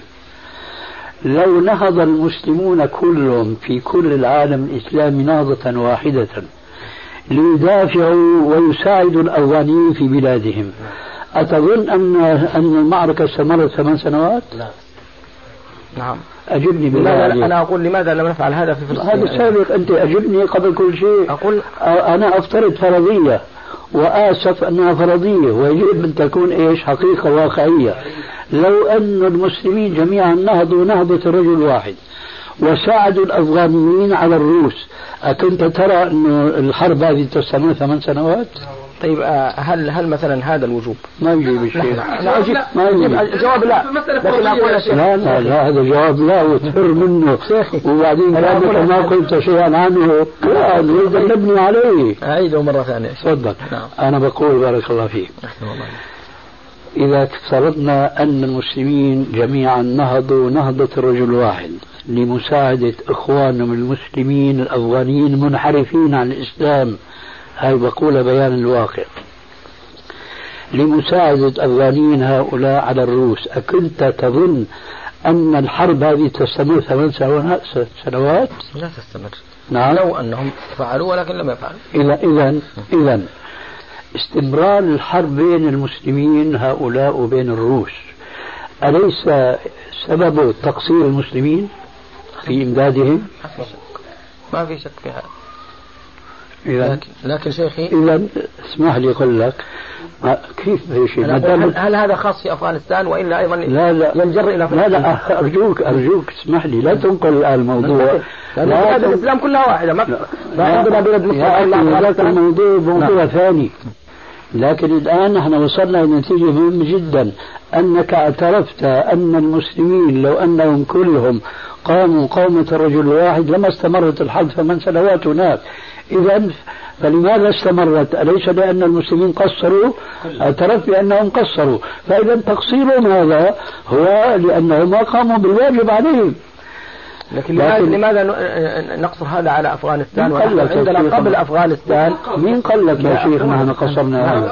لو نهض المسلمون كلهم في كل العالم الإسلامي نهضة واحدة ليدافعوا ويساعدوا الأفغانيين في بلادهم، أتظن أن المعركة استمرت 8 سنوات؟ لا. نعم. أجبني بالله. أنا أقول لماذا لم نفعل هذا في فلسطين؟ هذا سابق. أنت أجبني قبل كل شيء. أقول أنا أفترض فرضية، وآسف أنها فرضية، ويجب أن تكون حقيقة واقعية. لو أن المسلمين جميعا نهضوا نهضة رجل واحد وساعدوا الأفغانيين على الروس، أكنت ترى أن الحرب هذه تستمر 8 سنوات؟ طيب هل مثلا هذا الوجوب؟ ما يجيب الشيء. لا أجيب. ما يجيب الجواب لا. لكن أقول شيء. لا هذا جواب لا وتفر منه. وبعدين ما قلت شيئا عنه لا نريد أن نبني عليه. أعيده مرة ثانية. تفضل. أنا بقول بارك الله فيك. إذا افترضنا أن المسلمين جميعا نهضوا نهضة رجل واحد لمساعدة إخوانهم المسلمين الأفغانيين المنحرفين عن الإسلام، هاي بقول بيان الواقع، لمساعدة أفغانيين هؤلاء على الروس، أكنت تظن أن الحرب هذه تستمر 8 سنوات؟ لا تستمر. نعم. لو أنهم فعلوا ولكن لم يفعلوا. إذا استمرار الحرب بين المسلمين هؤلاء وبين الروس أليس سبب تقصير المسلمين في إمدادهم؟ ما في شك في هذا. لكن شيخي إذا اسمح لي أقول لك كيف شيء هل هذا خاص في أفغانستان وإلا أيضا لا ينجر إلى فلسطين؟ لا أرجوك اسمح لي لا تنقل الموضوع. لا الإسلام كلها واحدة. ما عندنا بلد مسلم. موضوع ثاني. لكن الآن نحن وصلنا إلى نتيجة مهمة جدا، أنك اعترفت أن المسلمين لو أنهم كلهم قاموا قومة رجل واحد لما استمرت الحرب 8 سنوات هناك. إذا فلماذا استمرت؟ أليس لأن المسلمين قصروا؟ اعترفت بأنهم قصروا، فإذا تقصيرهم هذا هو لأنهم ما قاموا بالواجب عليهم. لكن لماذا نقصر هذا على أفغانستان عندنا قبل أفغانستان؟ مين قال لك يا شيخ نحن قصرنا هذا؟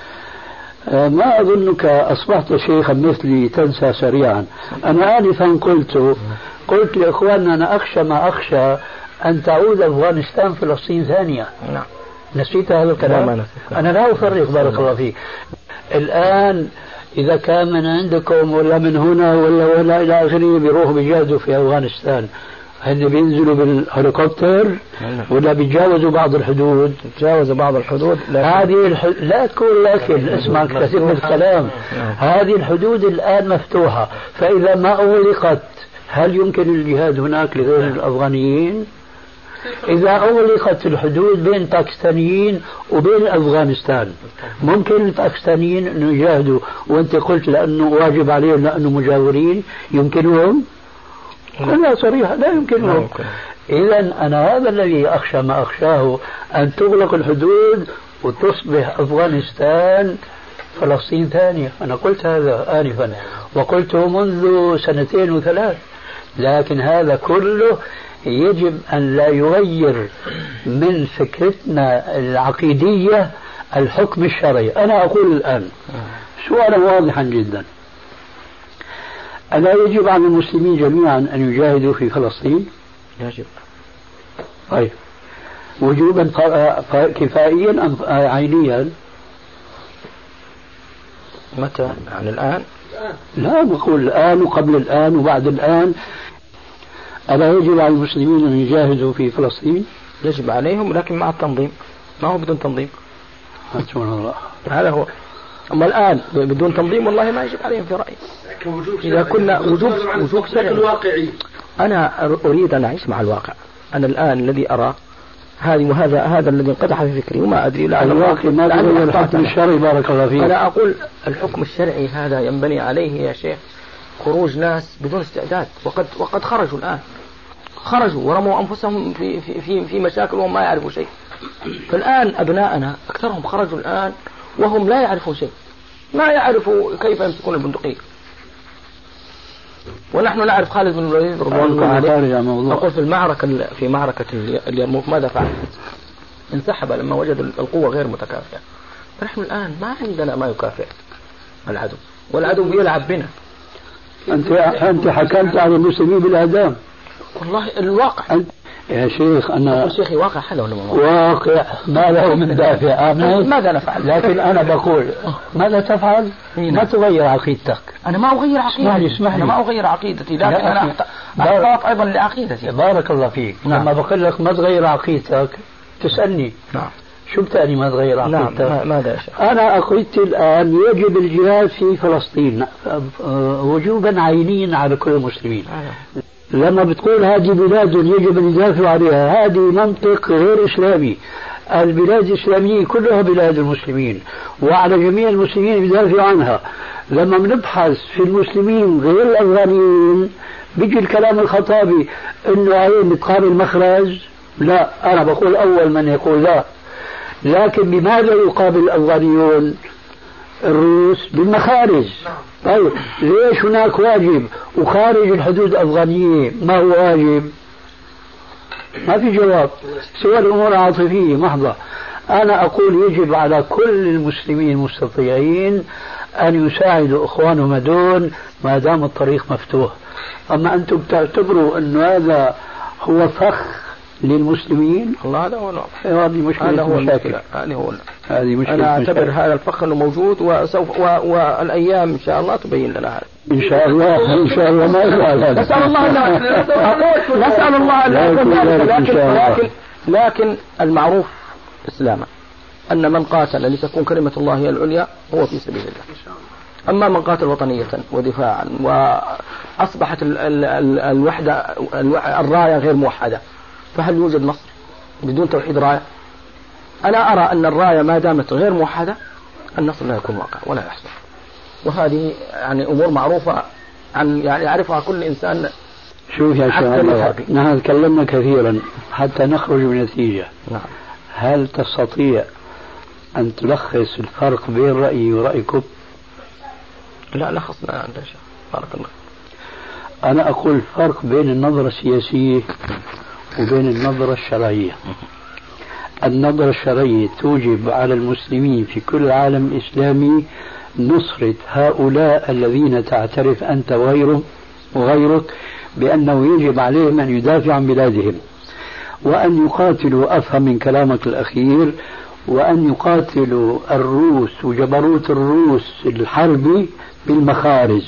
ما أظنك أصبحت شيخا مثلي تنسى سريعا. أنا آنفا قلت لإخواننا أنا أخشى ما أخشى أن تعود أفغانستان فلسطين ثانية. نعم. نسيت هذا الكلام؟ أنا لا أفرق بارك الله فيك. الآن إذا كان من عندكم ولا من هنا ولا إلى آخره بيروحوا بيجاهدوا في أفغانستان، هن بينزلوا بالهليكوبتر ولا بيتجاوزوا بعض الحدود؟ بيتجاوزوا بعض الحدود. لا تقول لكن اسمع كثير الكلام. هذه الحدود الآن مفتوحة، فإذا ما أغلقت هل يمكن الجهاد هناك لغير الأفغانيين؟ إذا أغلقت الحدود بين باكستانيين وبين أفغانستان ممكن الباكستانيين أن يجاهدوا، وأنت قلت لأنه واجب عليهم لأنه مجاورين، يمكنهم؟ لا صريحة لا يمكنهم. إذا أنا هذا الذي أخشى ما أخشاه، أن تغلق الحدود وتصبح أفغانستان فلسطين ثانية. أنا قلت هذا آنفا وقلته منذ 2 و3 لكن هذا كله يجب أن لا يغير من فكرتنا العقيدية الحكم الشرعي. أنا أقول الآن سؤالا واضحا جدا: ألا يجب على المسلمين جميعا أن يجاهدوا في فلسطين؟ يجب. طيب، وجوبا كفائيا أم عينيا؟ متى؟ يعني الآن؟ لا، نقول الآن وقبل الآن وبعد الآن. ألا يجب على المسلمين أن يجاهدوا في فلسطين؟ يجب عليهم، لكن مع التنظيم، ما هو بدون تنظيم. هذا هو. أما الآن بدون تنظيم والله ما يجب عليهم في رأيي. إذا كنا وجوب شرعي. أنا أريد أن أعيش مع الواقع. أنا الآن الذي أرى هذا الذي انقدح في فكري وما أدري لعل الواقع ما تغير الحكم الشرعي. بارك الله فيك. أنا أقول الحكم الشرعي هذا ينبني عليه يا شيخ خروج ناس بدون استعداد، وقد خرجوا الآن، خرجوا ورموا أنفسهم في مشاكل وهم ما يعرفوا شيء. فالآن أبناءنا أكثرهم خرجوا الآن وهم لا يعرفون شيء، ما يعرفوا كيف يمسكون البندقية. ونحن نعرف خالد بن الوليد رضي الله عنه أقول في معركة اليرموك ماذا فعل؟ انسحب لما وجد القوة غير متكافئة. فنحن الآن ما عندنا ما يكافئ العدو، والعدو بيلعب بنا. أنت حكمت على المسلمين بالإعدام. والله الواقع يا شيخ، أنا شيخي واقع هذا ولا واقع ما له من دافع. ماذا نفعل؟ لكن أنا بقول ماذا تفعل؟ ما تغير عقيدتك. أنا ما أغير عقيدتي. اسمح لي. أنا ما أغير عقيدتي، لكن أنا أحتاط أيضا لعقيدتي. بارك الله فيك. لما بقول لك ما تغير عقيدتك تسألني نعم شو بتعني ما تغير عقيدتك؟ نعم. ماذا يشاء؟ أنا عقيدتي الآن يجب الجهاد في فلسطين وجوبا عينيا على كل المسلمين. لما بتقول هذه بلاد يجب أن يدافعوا عليها، هذه منطق غير إسلامي. البلاد الإسلامية كلها بلاد المسلمين، وعلى جميع المسلمين يدافعوا عنها. لما بنبحث في المسلمين غير الأفغانيين بيجي الكلام الخطابي إنه عين بتقابل مخرج. لا، أنا بقول أول من يقول لا. لكن بماذا يقابل الأفغانيون الروس؟ بالمخارج. طيب ليش هناك واجب وخارج الحدود الأفغانية ما هو واجب؟ ما في جواب، سوى الأمور عاطفية محضة. أنا أقول يجب على كل المسلمين المستطيعين أن يساعدوا إخوانهم دون ما دام الطريق مفتوح. أما أنتم تعتبروا أن هذا هو فخ للمسلمين. الله هذا هو هذه مشكلة مشاكل. هذه مشكلة. أنا أعتبر هذا الفخ أنه موجود، وسوف والأيام إن شاء الله تبين لنا هذا. إن شاء الله. إن شاء الله ما يفعل هذا. نسأل الله أن ذلك. لكن المعروف إسلاما أن من قاتل لتكون كلمة الله هي العليا هو في سبيل الله. أما من قاتل وطنية ودفاعا وأصبحت الوحدة الراية غير موحدة، فهل يوجد نصر بدون توحيد راية؟ أنا أرى أن الراية ما دامت غير موحدة النصر لا يكون واقع ولا يحصل. وهذه يعني أمور معروفة يعني يعرفها كل إنسان. شوف يا شيخ، نحن تكلمنا كثيرا حتى نخرج بنتيجة. نعم. هل تستطيع أن تلخص الفرق بين رأيي ورأيكم؟ لا لخصنا أنت شيخ. بارك الله. أنا أقول الفرق بين النظرة السياسية وبين النظرة الشرعية. النظرة الشرعية توجب على المسلمين في كل العالم الإسلامي نصرة هؤلاء الذين تعترف أنت وغيرك بأنه يجب عليهم أن يدافعوا عن بلادهم، وأن يقاتلوا، أفهم من كلامك الأخير، وأن يقاتلوا الروس وجبروت الروس الحربي بالمخارج.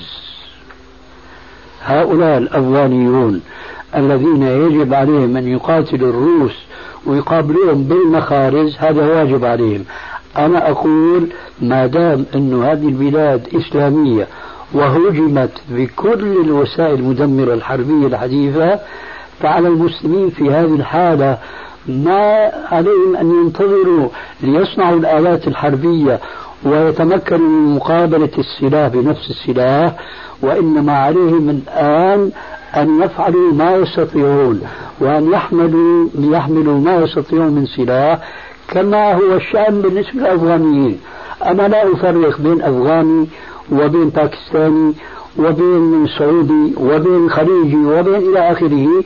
هؤلاء الأفغانيون الذين يجب عليهم أن يقاتلوا الروس ويقابلوهم بالمخارج هذا واجب عليهم. أنا أقول ما دام أن هذه البلاد إسلامية وهجمت بكل الوسائل المدمرة الحربية الحديثة، فعلى المسلمين في هذه الحالة ما عليهم أن ينتظروا ليصنعوا الآلات الحربية ويتمكنوا من مقابلة السلاح بنفس السلاح، وإنما عليهم الآن أن يفعلوا ما يستطيعون وأن يحملوا ما يستطيعون من سلاح، كما هو الشأن بالنسبة للأفغانيين. أنا لا أفرق بين أفغاني وبين باكستاني وبين سعودي وبين خليجي وبين إلى آخره.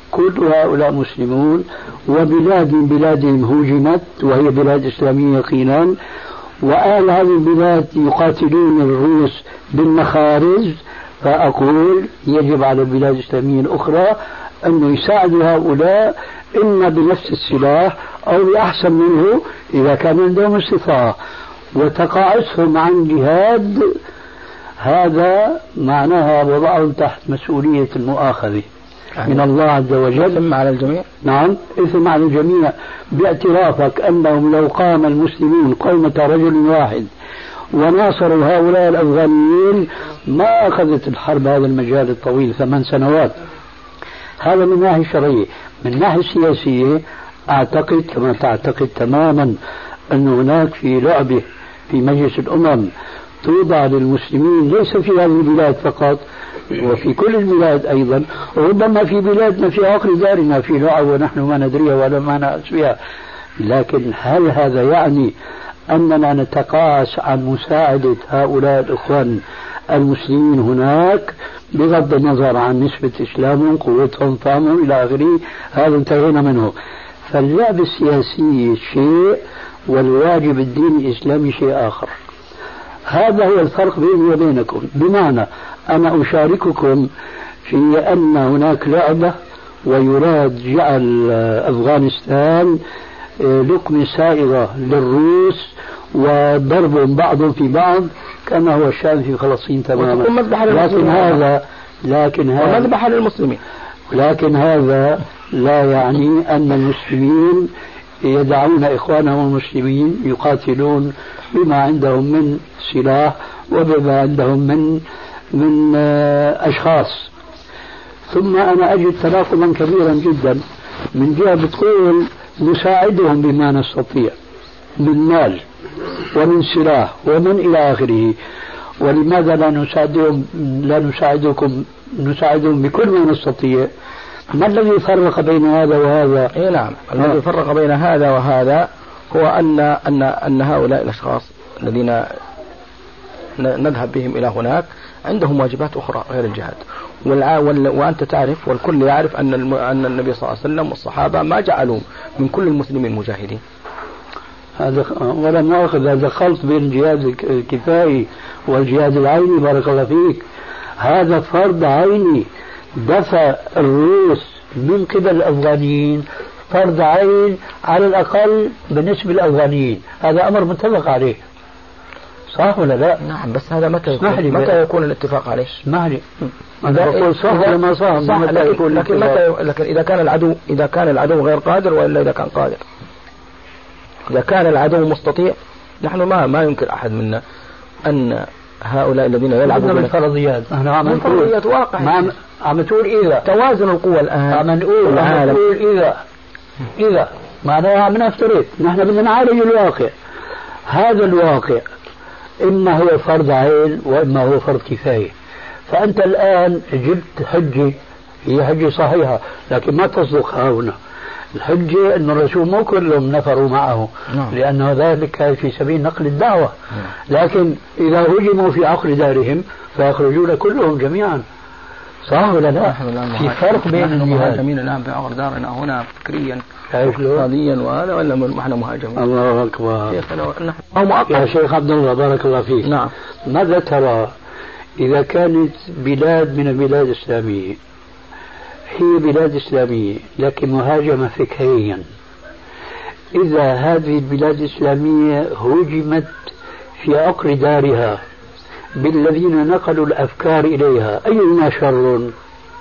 كل هؤلاء مسلمون، وبلاد من بلادهم هوجمت وهي بلاد إسلامية يقينا، وآل هذه البلاد يقاتلون الروس بالمخارج. فأقول يجب على البلاد الإسلامية الأخرى أن يساعدوا هؤلاء إما بنفس السلاح أو بأحسن منه إذا كان عندهم استطاعة، وتقاعسهم عن جهاد هذا معناها وضعهم تحت مسؤولية المؤاخذة من الله عز وجل. إثم على الجميع. نعم، إثم على الجميع، باعترافك أنهم لو قام المسلمون قومة رجل واحد وناصروا هؤلاء الأفغانيين ما أخذت الحرب هذا المجال الطويل 8 سنوات. هذا من الناحية الشرعية. من الناحية السياسية أعتقد كما تعتقد تماما أن هناك في لعبة في مجلس الأمم توضع للمسلمين ليس في هذه البلاد فقط وفي كل البلاد أيضا، وربما في بلادنا في عقر دارنا في لعب ونحن ما ندريها ولا ما نأس بها. لكن هل هذا يعني أننا نتقاعس عن مساعدة هؤلاء الإخوان المسلمين هناك بغض النظر عن نسبة إسلامهم قوتهم فهمهم إلى آخره؟ هذا انتهينا منه. فاللعب السياسي شيء والواجب الديني الإسلامي شيء آخر. هذا هو الفرق بيني وبينكم، بمعنى أنا أشارككم في أن هناك لعبة ويراد جعل أفغانستان لقمة سائغة للروس وضرب بعضهم في بعض كما هو الشأن في فلسطين تماما. لكن هذا ومذبحة للمسلمين. لكن هذا لا يعني أن المسلمين يدعون إخوانهم المسلمين يقاتلون بما عندهم من سلاح وبما عندهم من أشخاص. ثم أنا أجد تناقضا كبيرا جدا. من جهة بتقول نساعدهم بما نستطيع من مال ومن سلاح ومن إلى آخره، ولماذا لا نساعدهم بكل ما نستطيع؟ ما الذي فرق بين هذا وهذا؟ إيه نعم، الذي فرق بين هذا وهذا هو أن هؤلاء الأشخاص الذين نذهب بهم إلى هناك عندهم واجبات أخرى غير الجهاد، وأنت تعرف والكل يعرف أن النبي صلى الله عليه وسلم والصحابة ما جعلوا من كل المسلمين مجاهدين. هذا ولا مؤاخذ، هذا خلط بين الجهاد الكفائي والجهاد العيني. بارك الله فيك. هذا فرض عيني دفع الروس من قبل الأفغانيين، فرض عين على الأقل بالنسبة للأفغانيين. هذا أمر متفق عليه، صح ولا لا؟ نعم، بس هذا متى يكون الاتفاق عليه؟ اسمح لي، أنا بقول صح ولا ما صح؟ لكن إذا كان العدو غير قادر وإلا إذا كان قادر. إذا كان العدو مستطيع نحن ما يمكن أحد منا أن هؤلاء الذين يلعبون بالفرضيات. احنا عم نقول واقع، عم تقول إذا توازن القوى الآن عم نقول إذا معناها عم نفترض. نحن بدنا نعالج الواقع. هذا الواقع إما هو فرض عين وإما هو فرض كفاية. فأنت الآن جبت حجة، هي حجة صحيحة لكن ما تصدق هنا. الحجة أن الرسول مو كلهم نفروا معه لأنه ذلك في سبيل نقل الدعوة، لكن إذا هجموا في عقر دارهم فيخرجون كلهم جميعا، صح ولا لا؟ في فرق بين المهاجمين الآن في عقر دارنا هنا فكريا اقتصاديا وهذا، ولا نحن مهاجمين؟ الله أكبر. يا شيخ عبد الله بارك الله فيك. نعم. ماذا ترى إذا كانت بلاد من البلاد الإسلامية هي بلاد إسلامية لكن مهاجمة فكريا، إذا هذه البلاد الإسلامية هجمت في عقر دارها بالذين نقلوا الأفكار إليها، أيهما شر؟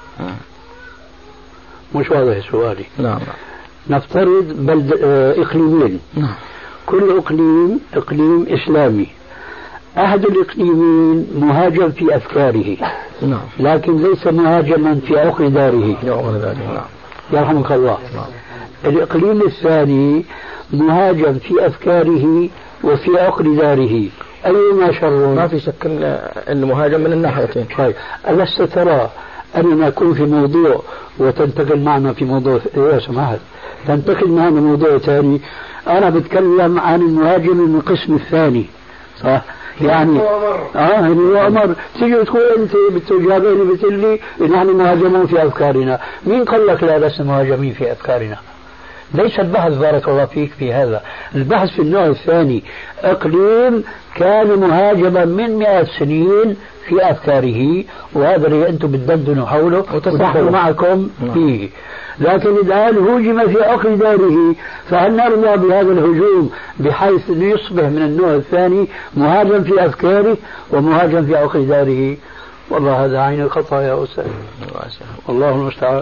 مش واضح سؤالي. نعم. نفترض إقليمين، كل إقليم إسلامي، أحد الإقليمين مهاجم في أفكاره لكن ليس مهاجما في عقر داره. يرحمك الله. الإقليم الثاني مهاجم في أفكاره وفي عقر داره، أيما شر؟ ما في شك المهاجم من الناحيتين. طيب ألست ترى أننا نكون في موضوع وتنتقل معنا في موضوع يا سماحة تنتقل معنا موضوع ثاني؟ أنا بتكلم عن المهاجم من القسم الثاني، صح؟ يعني هو أمر تيجي تقول أنت بتجابيني بتقول لي نحن مهاجمون في أفكارنا. مين قال لك لا لسنا مهاجمين في أفكارنا؟ ليس البحث بارك الله فيك في هذا. البحث في النوع الثاني، إقليم كان مهاجما من 100 سنين في أفكاره، وهذا اللي أنتم بتدندنوا حوله ونحن معكم فيه. لكن الآن هوجم في عقر داره، فهل نرضى بهذا الهجوم بحيث أنه يصبح من النوع الثاني مهاجم في أفكاره ومهاجم في عقر داره؟ والله هذا عين الخطأ يا أستاذ، والله المستعان.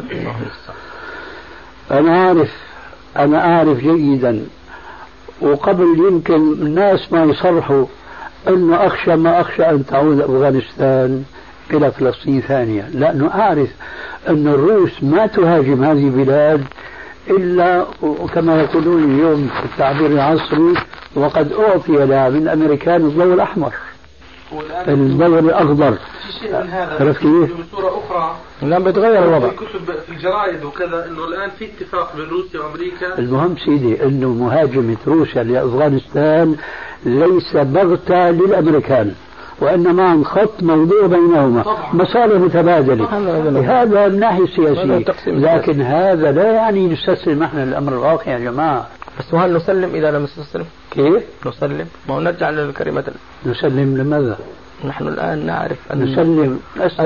أنا أعرف جيدا، وقبل يمكن الناس ما يصرحوا أنه أخشى ما أخشى أن تعود أفغانستان إلى فلسطين ثانية، لأنه أعرف أن الروس ما تهاجم هذه البلاد إلا كما يقولون اليوم في التعبير العصري وقد أعطي لها من الأمريكان الضوء الأحمر، الضوء الأخضر. عرفت كيف؟ بصورة أخرى الآن بيتغير الوضع في كتب في الجرائد وكذا، إنه الآن في اتفاق بين روسيا وأمريكا. المهم سيدي إنه مهاجمة روسيا لأفغانستان ليس بغتة للأمريكان، وإنما عن خط موضوع بينهما مصالح متبادلة. هذا من الناحية السياسية، لكن هذا لا يعني نستسلم احنا للأمر الواقع يا جماعة. بس وهل نسلم إذا لم نستسلم؟ كيف؟ نسلم؟ ما هو نرجع للكلمة. نسلم لماذا؟ نحن الآن نعرف أن نسلم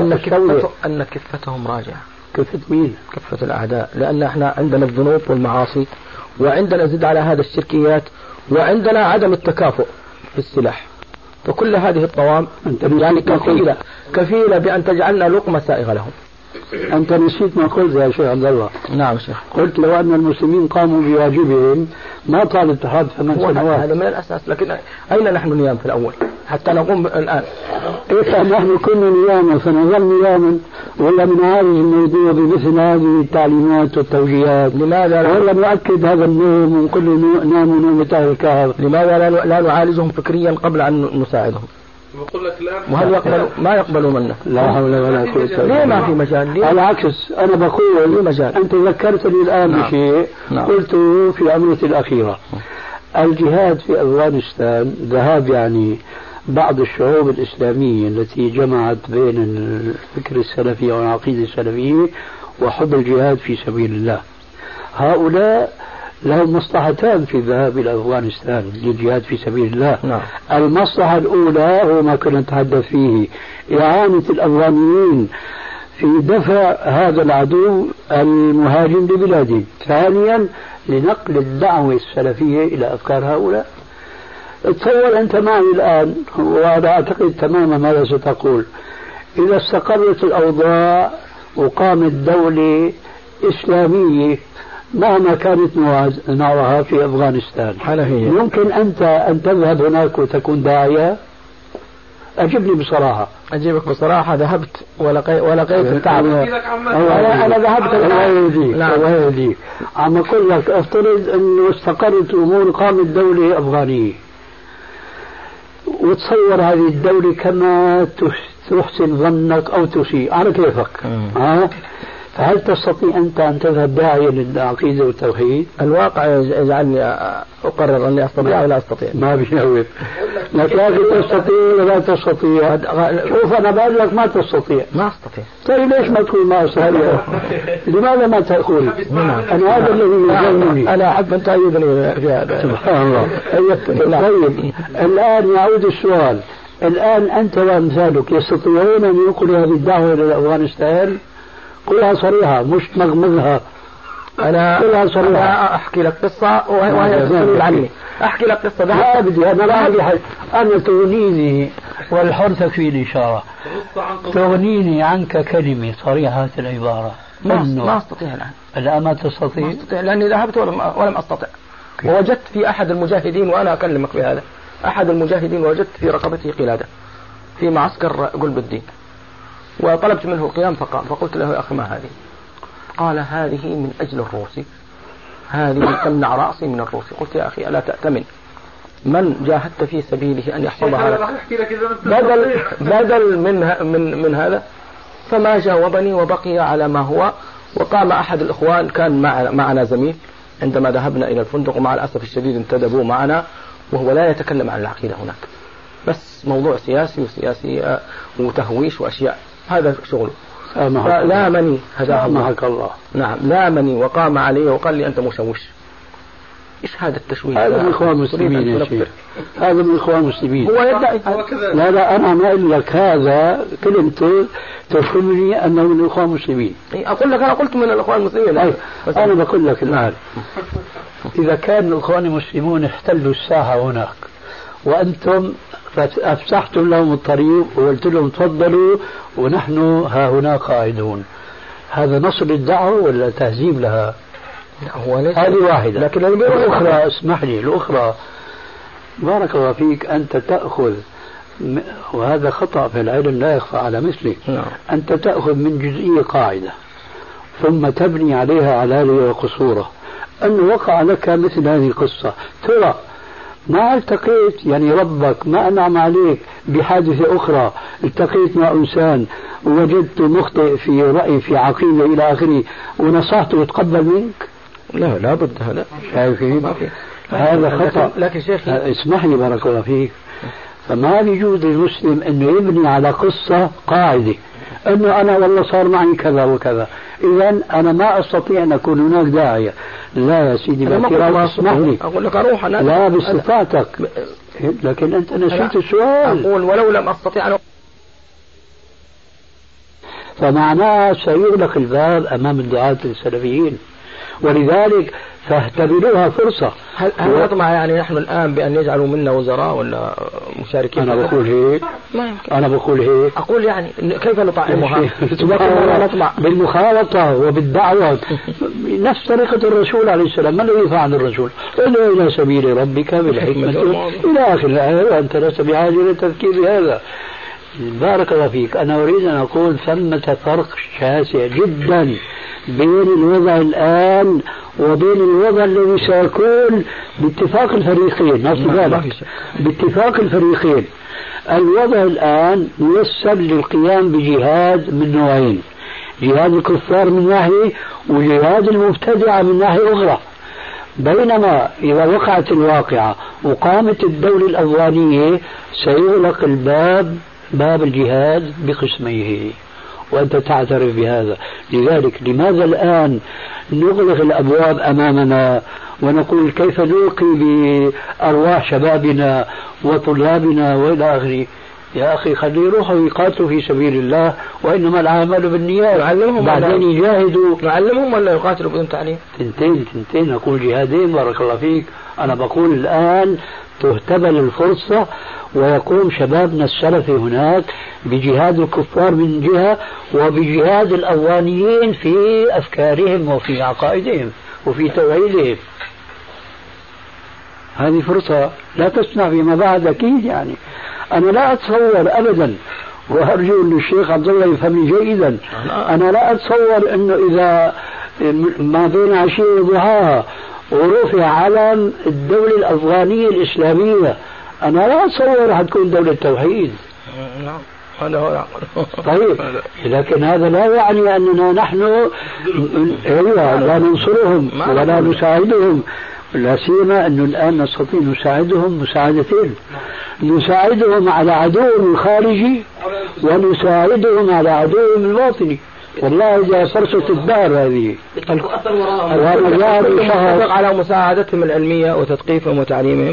أن كفتهم راجعة. كفة مين؟ كفة الأعداء، لأن احنا عندنا الذنوب والمعاصي، وعندنا زد على هذا الشركيات، وعندنا عدم التكافؤ في السلاح. فكل هذه الطوام يعني كفيلة بأن تجعلنا لقمة سائغة لهم. أنت نسيت ما قلت يا شيخ عبد الله. نعم شيخ. قلت لو أن المسلمين قاموا بواجبهم ما طال الاتحاد 8 سنوات. هذا من الأساس، لكن أين نحن نيام في الأول حتى نقوم الآن؟ إيه نحن كنا نياما فنظل نياما، ولا بنعالج الموضوع بمثل هذه التعليمات والتوجيهات؟ لماذا ولا نؤكد هذا النوم ونقول ناموا نومة أهل الكهف؟ لماذا لا نعالجهم فكريا قبل أن نساعدهم؟ بقول لك الآن وهل ما يقبلوا منا؟ لا حول ولا قوة إلا بالله. ليه ما في مجال؟ على العكس أنا بقول مجال. أنت ذكرتني الآن بشيء قلته في عمرتي الأخيرة. الجهاد في أفغانستان ذهاب يعني بعض الشعوب الإسلامية التي جمعت بين الفكر السلفي والعقيدة السلفية وحب الجهاد في سبيل الله. هؤلاء لهم مصلحتان في الذهاب إلى أفغانستان للجهاد في سبيل الله. المصلحة الأولى هو ما كنا نتحدث فيه، إعانة الأفغانيين في دفع هذا العدو المهاجم لبلادهم. ثانيا لنقل الدعوة السلفية إلى أفكار هؤلاء. تصور أنت معي الآن، وأنا أعتقد تماما ماذا ستقول، إذا استقرت الأوضاع وقامت دولة إسلامية مهما كانت نوعها في أفغانستان، يمكن أنت أن تذهب هناك وتكون داعية؟ أجبني بصراحة. أجيبك بصراحة. ذهبت ولقيت التعب. أنا ذهبت الآن عم أقول لك افترض أنه استقرت أمور قامت دولة أفغانية، وتصور هذه الدولة كما تحسن ظنك أو تسيء على كيفك. فهل تستطيع أنت أن تذهب داعية للعقيدة والتوحيد؟ الواقع يجعلني أقرر أني أستطيع أو لا أستطيع. ما بيجاوب لك لكن تستطيع ولا لا تستطيع. شوف أنا بقول لك ما تستطيع. ما أستطيع. طيب ليش ما تقول ما أستطيع؟ لماذا ما تقول؟ أنا هذا الذي يجنني. أنا أحب أن تأيدني في هذا. سبحان الله. طيب الآن يعود السؤال، الآن أنت وأمثالك يستطيعون أن ينقلوا هذه الدعوة إلى أفغانستان؟ قلها صريحة مش مغمضها. أنا أحكي لك قصة وهي تسأل عني. أحكي لك قصة. لا بدي أنا تغنيني والحر تكفيني إشارة. تغنيني عنك كلمة صريحة العبارة. ما أستطيع الآن ما تستطيع؟ ما أستطيع لأني ذهبت ولم أستطع. ووجدت في أحد المجاهدين، وأنا أكلمك في هذا، أحد المجاهدين وجدت في رقبته قلادة في معسكر قلب الدين، وطلبت منه القيام فقام، فقلت له يا أخي ما هذه؟ قال هذه من أجل الروسي، هذه تمنع رأسي من الروسي. قلت يا أخي ألا تأتمن من جاهدت في سبيله أن يحفظها لك بدل من هذا؟ فما جاوبني وبقي على ما هو. وقام أحد الإخوان كان معنا زميل عندما ذهبنا إلى الفندق، ومع الأسف الشديد انتدبوا معنا، وهو لا يتكلم عن العقيدة هناك، بس موضوع سياسي وسياسي وتهويش وأشياء، هذا شغله. فلامني هداه معك الله. نعم لامني وقام علي وقال لي أنت مشوش. إيش هذا التشويش؟ هذا من إخوان المسلمين. هذا من إخوان المسلمين. هو يدعي. لا أنا ما أقول لك هذا كلمته تفهمني أنه من إخوان المسلمين. أقول لك أنا قلت من الإخوان المسلمين. أنا بقول لك الآن إذا كان الإخوان المسلمون احتلوا الساحة هناك وأنتم أفسحتم لهم الطريق وقلت لهم تفضلوا ونحن ها هنا قاعدون، هذا نصر الدعوة ولا تهزيم لها؟ هذه واحدة. لكن الأخرى اسمح لي، الأخرى بارك الله فيك أنت تأخذ، وهذا خطأ في العلم لا يخفى على مثلك، أنت تأخذ من جزئية قاعدة ثم تبني عليها علالية وقصورة. أن وقع لك مثل هذه القصة، ترى ما التقيت يعني ربك ما أنعم عليك بحادثة أخرى، التقيت مع إنسان ووجدت مخطئ في رأي في عقيدة إلى آخره ونصحته وتقبل منك؟ لا بد. هذا شايفين هذا خطأ. لكن شيخي اسمح لي بارك الله فيك، فما يجوز للمسلم أنه يبني على قصة قاعدة أنه أنا والله صار معي كذا وكذا، إذا أنا ما أستطيع أن أكون هناك داعية. لا يا سيدي باكرام اسمح لي، أقول لك أروح أنا لا باستطاعتك، لكن أنت نسيت السؤال. أقول ولو لم أستطيع أن فمعناه سيغلق الباب أمام الدعاة السلفيين، ولذلك فاعتبروها فرصة. هل نطمع يعني نحن الآن بأن يجعلوا منا وزراء ولا مشاركين؟ أنا بقول هيك، أنا بقول هيك، أقول يعني كيف نطعمها؟ نطمع بالمخالطة وبالدعوة نفس طريقة الرسول عليه السلام. ما الذي فعل الرسول؟ ادعو إلى سبيل ربك بالحكمة إلى آخر الآية وأنت لست بحاجة للتذكير بهذا. بارك الله فيك، أنا أريد أن أقول ثمة فرق شاسع جدا بين الوضع الآن وبين الوضع الذي سيكون باتفاق الفريقين. باتفاق الفريقين الوضع الآن ميسر للقيام بجهاد من نوعين، جهاد الكفار من ناحية وجهاد المبتدعة من ناحية أخرى. بينما إذا وقعت الواقعة وقامت الدولة الأفغانية سيغلق باب الجهاد بقسميه، وأنت تعترف بهذا. لذلك لماذا الآن نغلق الأبواب أمامنا ونقول كيف نلقي بأرواح شبابنا وطلابنا وإلى آخره؟ يا أخي خليه يروحوا يقاتلوا في سبيل الله، وإنما العمل بالنيات. نعلمهم بعدين يجاهدوا. نعلمهم ولا يقاتلوا بدون تعليم؟ تنتين أقول جهادين بارك الله فيك. أنا بقول الآن تهتبل الفرصة ويقوم شبابنا السلفي هناك بجهاد الكفار من جهة وبجهاد الأفغانيين في أفكارهم وفي عقائدهم وفي توحيدهم. هذه فرصة لا تسمع فيما بعد أكيد. يعني أنا لا أتصور أبدا، وأرجو أن الشيخ عبد الله يفهمني جيدا، أنا لا أتصور أنه إذا ما بين عشية وضحاها ورفع علم الدولة الأفغانية الإسلامية أنا لا أتصور حتكون دولة توحيد. هذا هو. طيب لكن هذا لا يعني أننا نحن لا ننصرهم ولا نساعدهم، لا سيما أنه الآن نستطيع نساعدهم مساعدتين، نساعدهم على عدوهم الخارجي ونساعدهم على عدوهم الباطني. والله إذا فرصة الدار هذه على مساعدتهم العلمية وتثقيفهم وتعليمهم.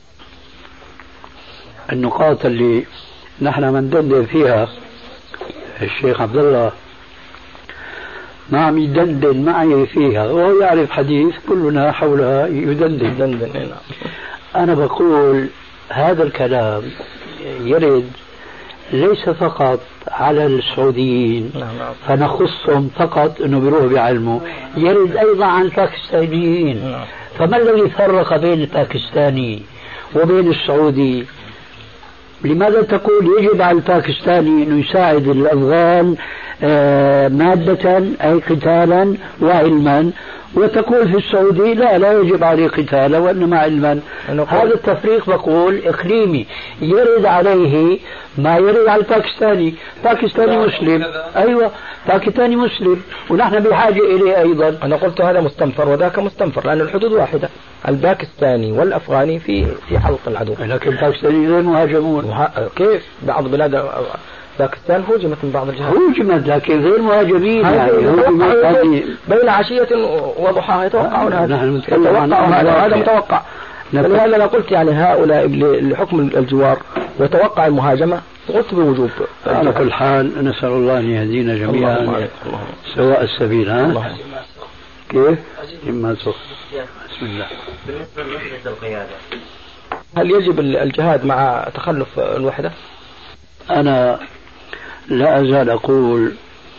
النقاط اللي نحن مندندن فيها الشيخ عبد الله ما عم يدندن معي فيها، وهو يعرف حديث كلنا حولها يدندن. أنا بقول هذا الكلام يرد ليس فقط على السعوديين فنخصهم فقط أنه بيروحوا بعلمه، يرد أيضا عن الباكستانيين. فما الذي فرق بين الباكستاني وبين السعودي؟ لماذا تقول يجب على الباكستاني أنه يساعد الأفغان مادة أي قتالا وعلما، وتقول في السعودي لا يجب عليه قتالا وإنما علما. هذا التفريق بقول إقليمي يرد عليه ما يرد على الباكستاني. باكستاني مسلم، أيوة باكستاني مسلم، ونحن بحاجة إليه أيضا. أنا قلت هذا مستنفر وذاك مستنفر، لأن الحدود واحدة، الباكستاني والأفغاني في حلق العدو. لكن الباكستاني غير مهاجمون. كيف بعض بلاد باكستان هوجمت من بعض الجهات، هوجمت لكن غير مهاجمين، يعني بين عشية وضحاها يتوقعون هذا. نحن نتكلم عن هذا متوقع. فلهذا أنا قلت يعني هؤلاء لحكم الجوار وتوقع المهاجمة، قلت بوجوب. على كل حال نسأل الله أن يهدينا جميعا سواء السبيل. كيف؟ إما بسم الله. بالنسبة لوحدة القيادة، هل يجب الجهاد مع تخلف الوحدة؟ أنا لا أزال أقول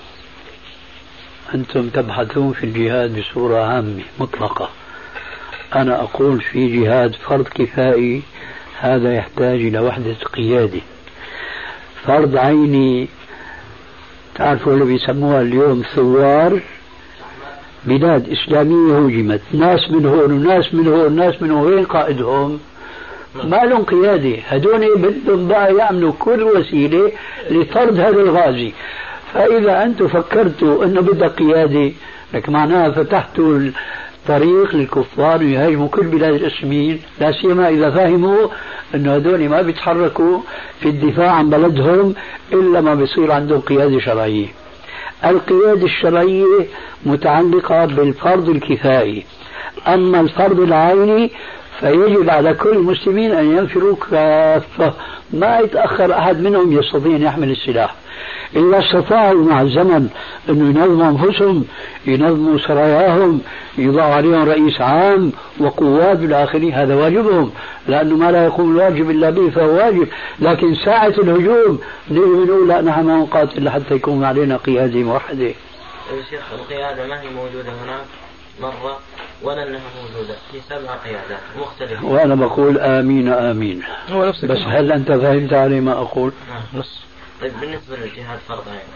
أنتم تبحثون في الجهاد بصورة عامة مطلقة، أنا أقول في جهاد فرض كفائي، هذا يحتاج إلى وحدة قيادة. فرض عيني، تعرفوا اللي بيسموها اليوم ثوار، بلاد إسلامية هجمت، ناس من هون وناس من هون وناس من هون، وين قائدهم؟ ما لهم قيادة. هدول بدهم بقى يعملوا كل وسيلة لطرد هذا الغازي. فإذا أنتم فكرتوا أنه بدك قيادة، لك معناها فتحتوا الطريق للكفار يهاجموا كل بلاد الإسلاميين، لا سيما إذا فهموا أنه هدول ما بيتحركوا في الدفاع عن بلدهم إلا ما بيصير عندهم قيادة شرعية. القيادة الشرعية متعلقة بالفرض الكفائي، أما الفرض العيني فيجب على كل المسلمين أن ينفروا كافة، ما يتأخر أحد منهم يستطيع أن يحمل السلاح. إذا استطاعوا مع الزمن أن ينظموا أنفسهم، ينظموا سراياهم، يضعوا عليهم رئيس عام وقوات بالآخرين، هذا واجبهم، لأنه ما لا يقوم الواجب إلا به فهو واجب. لكن ساعة الهجوم نقول لا، نحن ما نقاتل لحتى يكون علينا قيادة موحدة. يا شيخ القيادة ما هي موجودة هناك مرة ولا أنها موجودة في 7 قيادات مختلفة. وأنا بقول آمين آمين. بس هل أنت فهمت علي ما أقول؟ نص. طيب بالنسبة للجهاد فرض عين،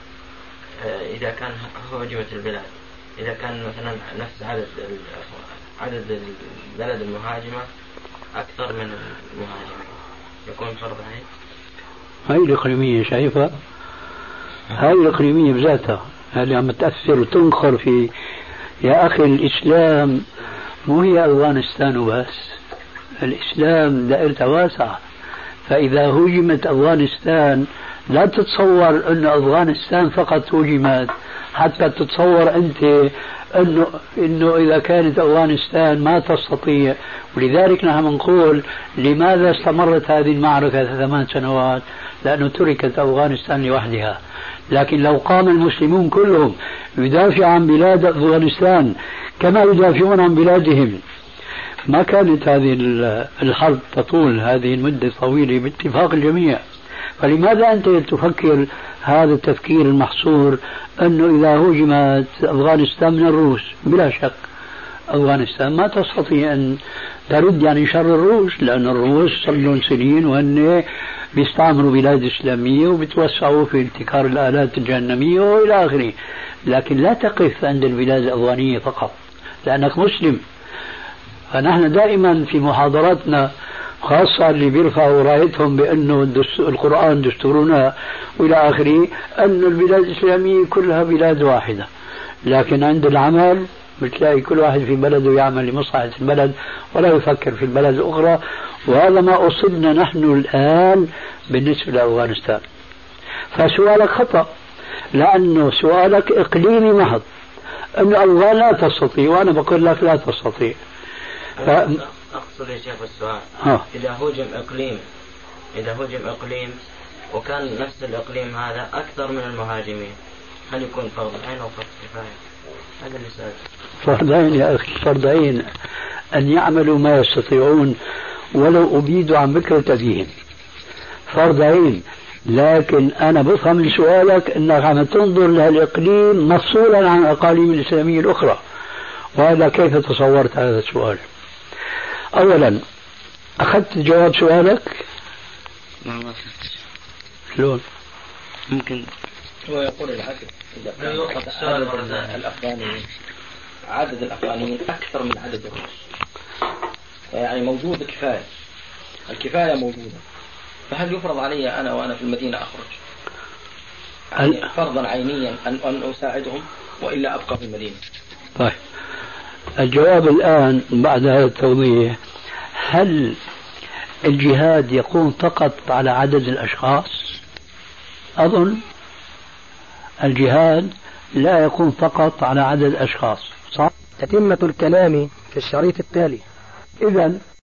إذا كان هجمت البلاد، إذا كان مثلا نفس عدد البلد المهاجمة أكثر من المهاجمين، يكون فرض عين؟ هاي الإقليمية شايفها؟ هاي الإقليمية بذاتها اللي عم تأثر وتنخر في، يا أخي الإسلام مو هي أفغانستان وبس، الإسلام دائرته واسعة. فإذا هجمت أفغانستان لا تتصور أن أفغانستان فقط هجمت، حتى تتصور أنت أنه إذا كانت أفغانستان ما تستطيع. ولذلك نحن نقول لماذا استمرت هذه المعركة 8 سنوات؟ لأنه تركت أفغانستان لوحدها. لكن لو قام المسلمون كلهم يدافع عن بلاد أفغانستان كما يدافعون عن بلادهم، ما كانت هذه الحرب تطول هذه المدة الطويلة باتفاق الجميع. فلماذا أنت تفكر هذا التفكير المحصور أنه إذا هجمت أفغانستان من الروس؟ بلا شك أفغانستان ما تستطيع أن ترد يعني شر الروس، لأن الروس صار لهم سنين وأن بيستعمروا بلاد إسلامية وبيتوسعوا في ابتكار الآلات الجهنمية وإلى آخره. لكن لا تقف عند البلاد الأفغانية فقط لأنك مسلم. فنحن دائما في محاضراتنا، خاصة اللي بيرفعوا رايتهم بأنه القرآن دستورنا وإلى آخره، أن البلاد الإسلامية كلها بلاد واحدة، لكن عند العمل بتلاقي كل واحد في بلده يعمل لمصلحة البلد ولا يفكر في البلد الأخرى. وهذا ما أصبنا نحن الآن بالنسبة لأفغانستان. فسؤالك خطأ، لأنه سؤالك إقليمي محض، أن أفغان لا تستطيع، وأنا بقول لك لا تستطيع. أقصد يا شيخ السؤال، إذا هجم إقليم وكان نفس الإقليم هذا أكثر من المهاجمين، هل يكون فرض عين أو فرض كفاية؟ هذا اللي سألت. فرض عين يا أخي، فرض عين أن يعملوا ما يستطيعون ولو أبيدوا عن بكرة أبيهم، فرض عين. لكن أنا بفهم من سؤالك أنك عم تنظر للإقليم مفصولا عن الأقاليم الإسلامية الأخرى، وهذا كيف تصورت هذا السؤال؟ أولا أخذت جواب سؤالك؟ ما أخذت. شلون؟ ممكن هو يقول العدد إذا كان عدد الأفغانيين أكثر من عدد الروس، يعني موجود كفاية، الكفاية موجودة، فهل يفرض علي أنا وأنا في المدينة أخرج يعني فرضا عينيا أن أساعدهم وإلا أبقى في المدينة؟ طيب، الجواب الآن بعد هذا التوضيح: هل الجهاد يكون فقط على عدد الأشخاص؟ أظن الجهاد لا يكون فقط على عدد الأشخاص، صح؟ تتمة الكلام في الشريط التالي. إذن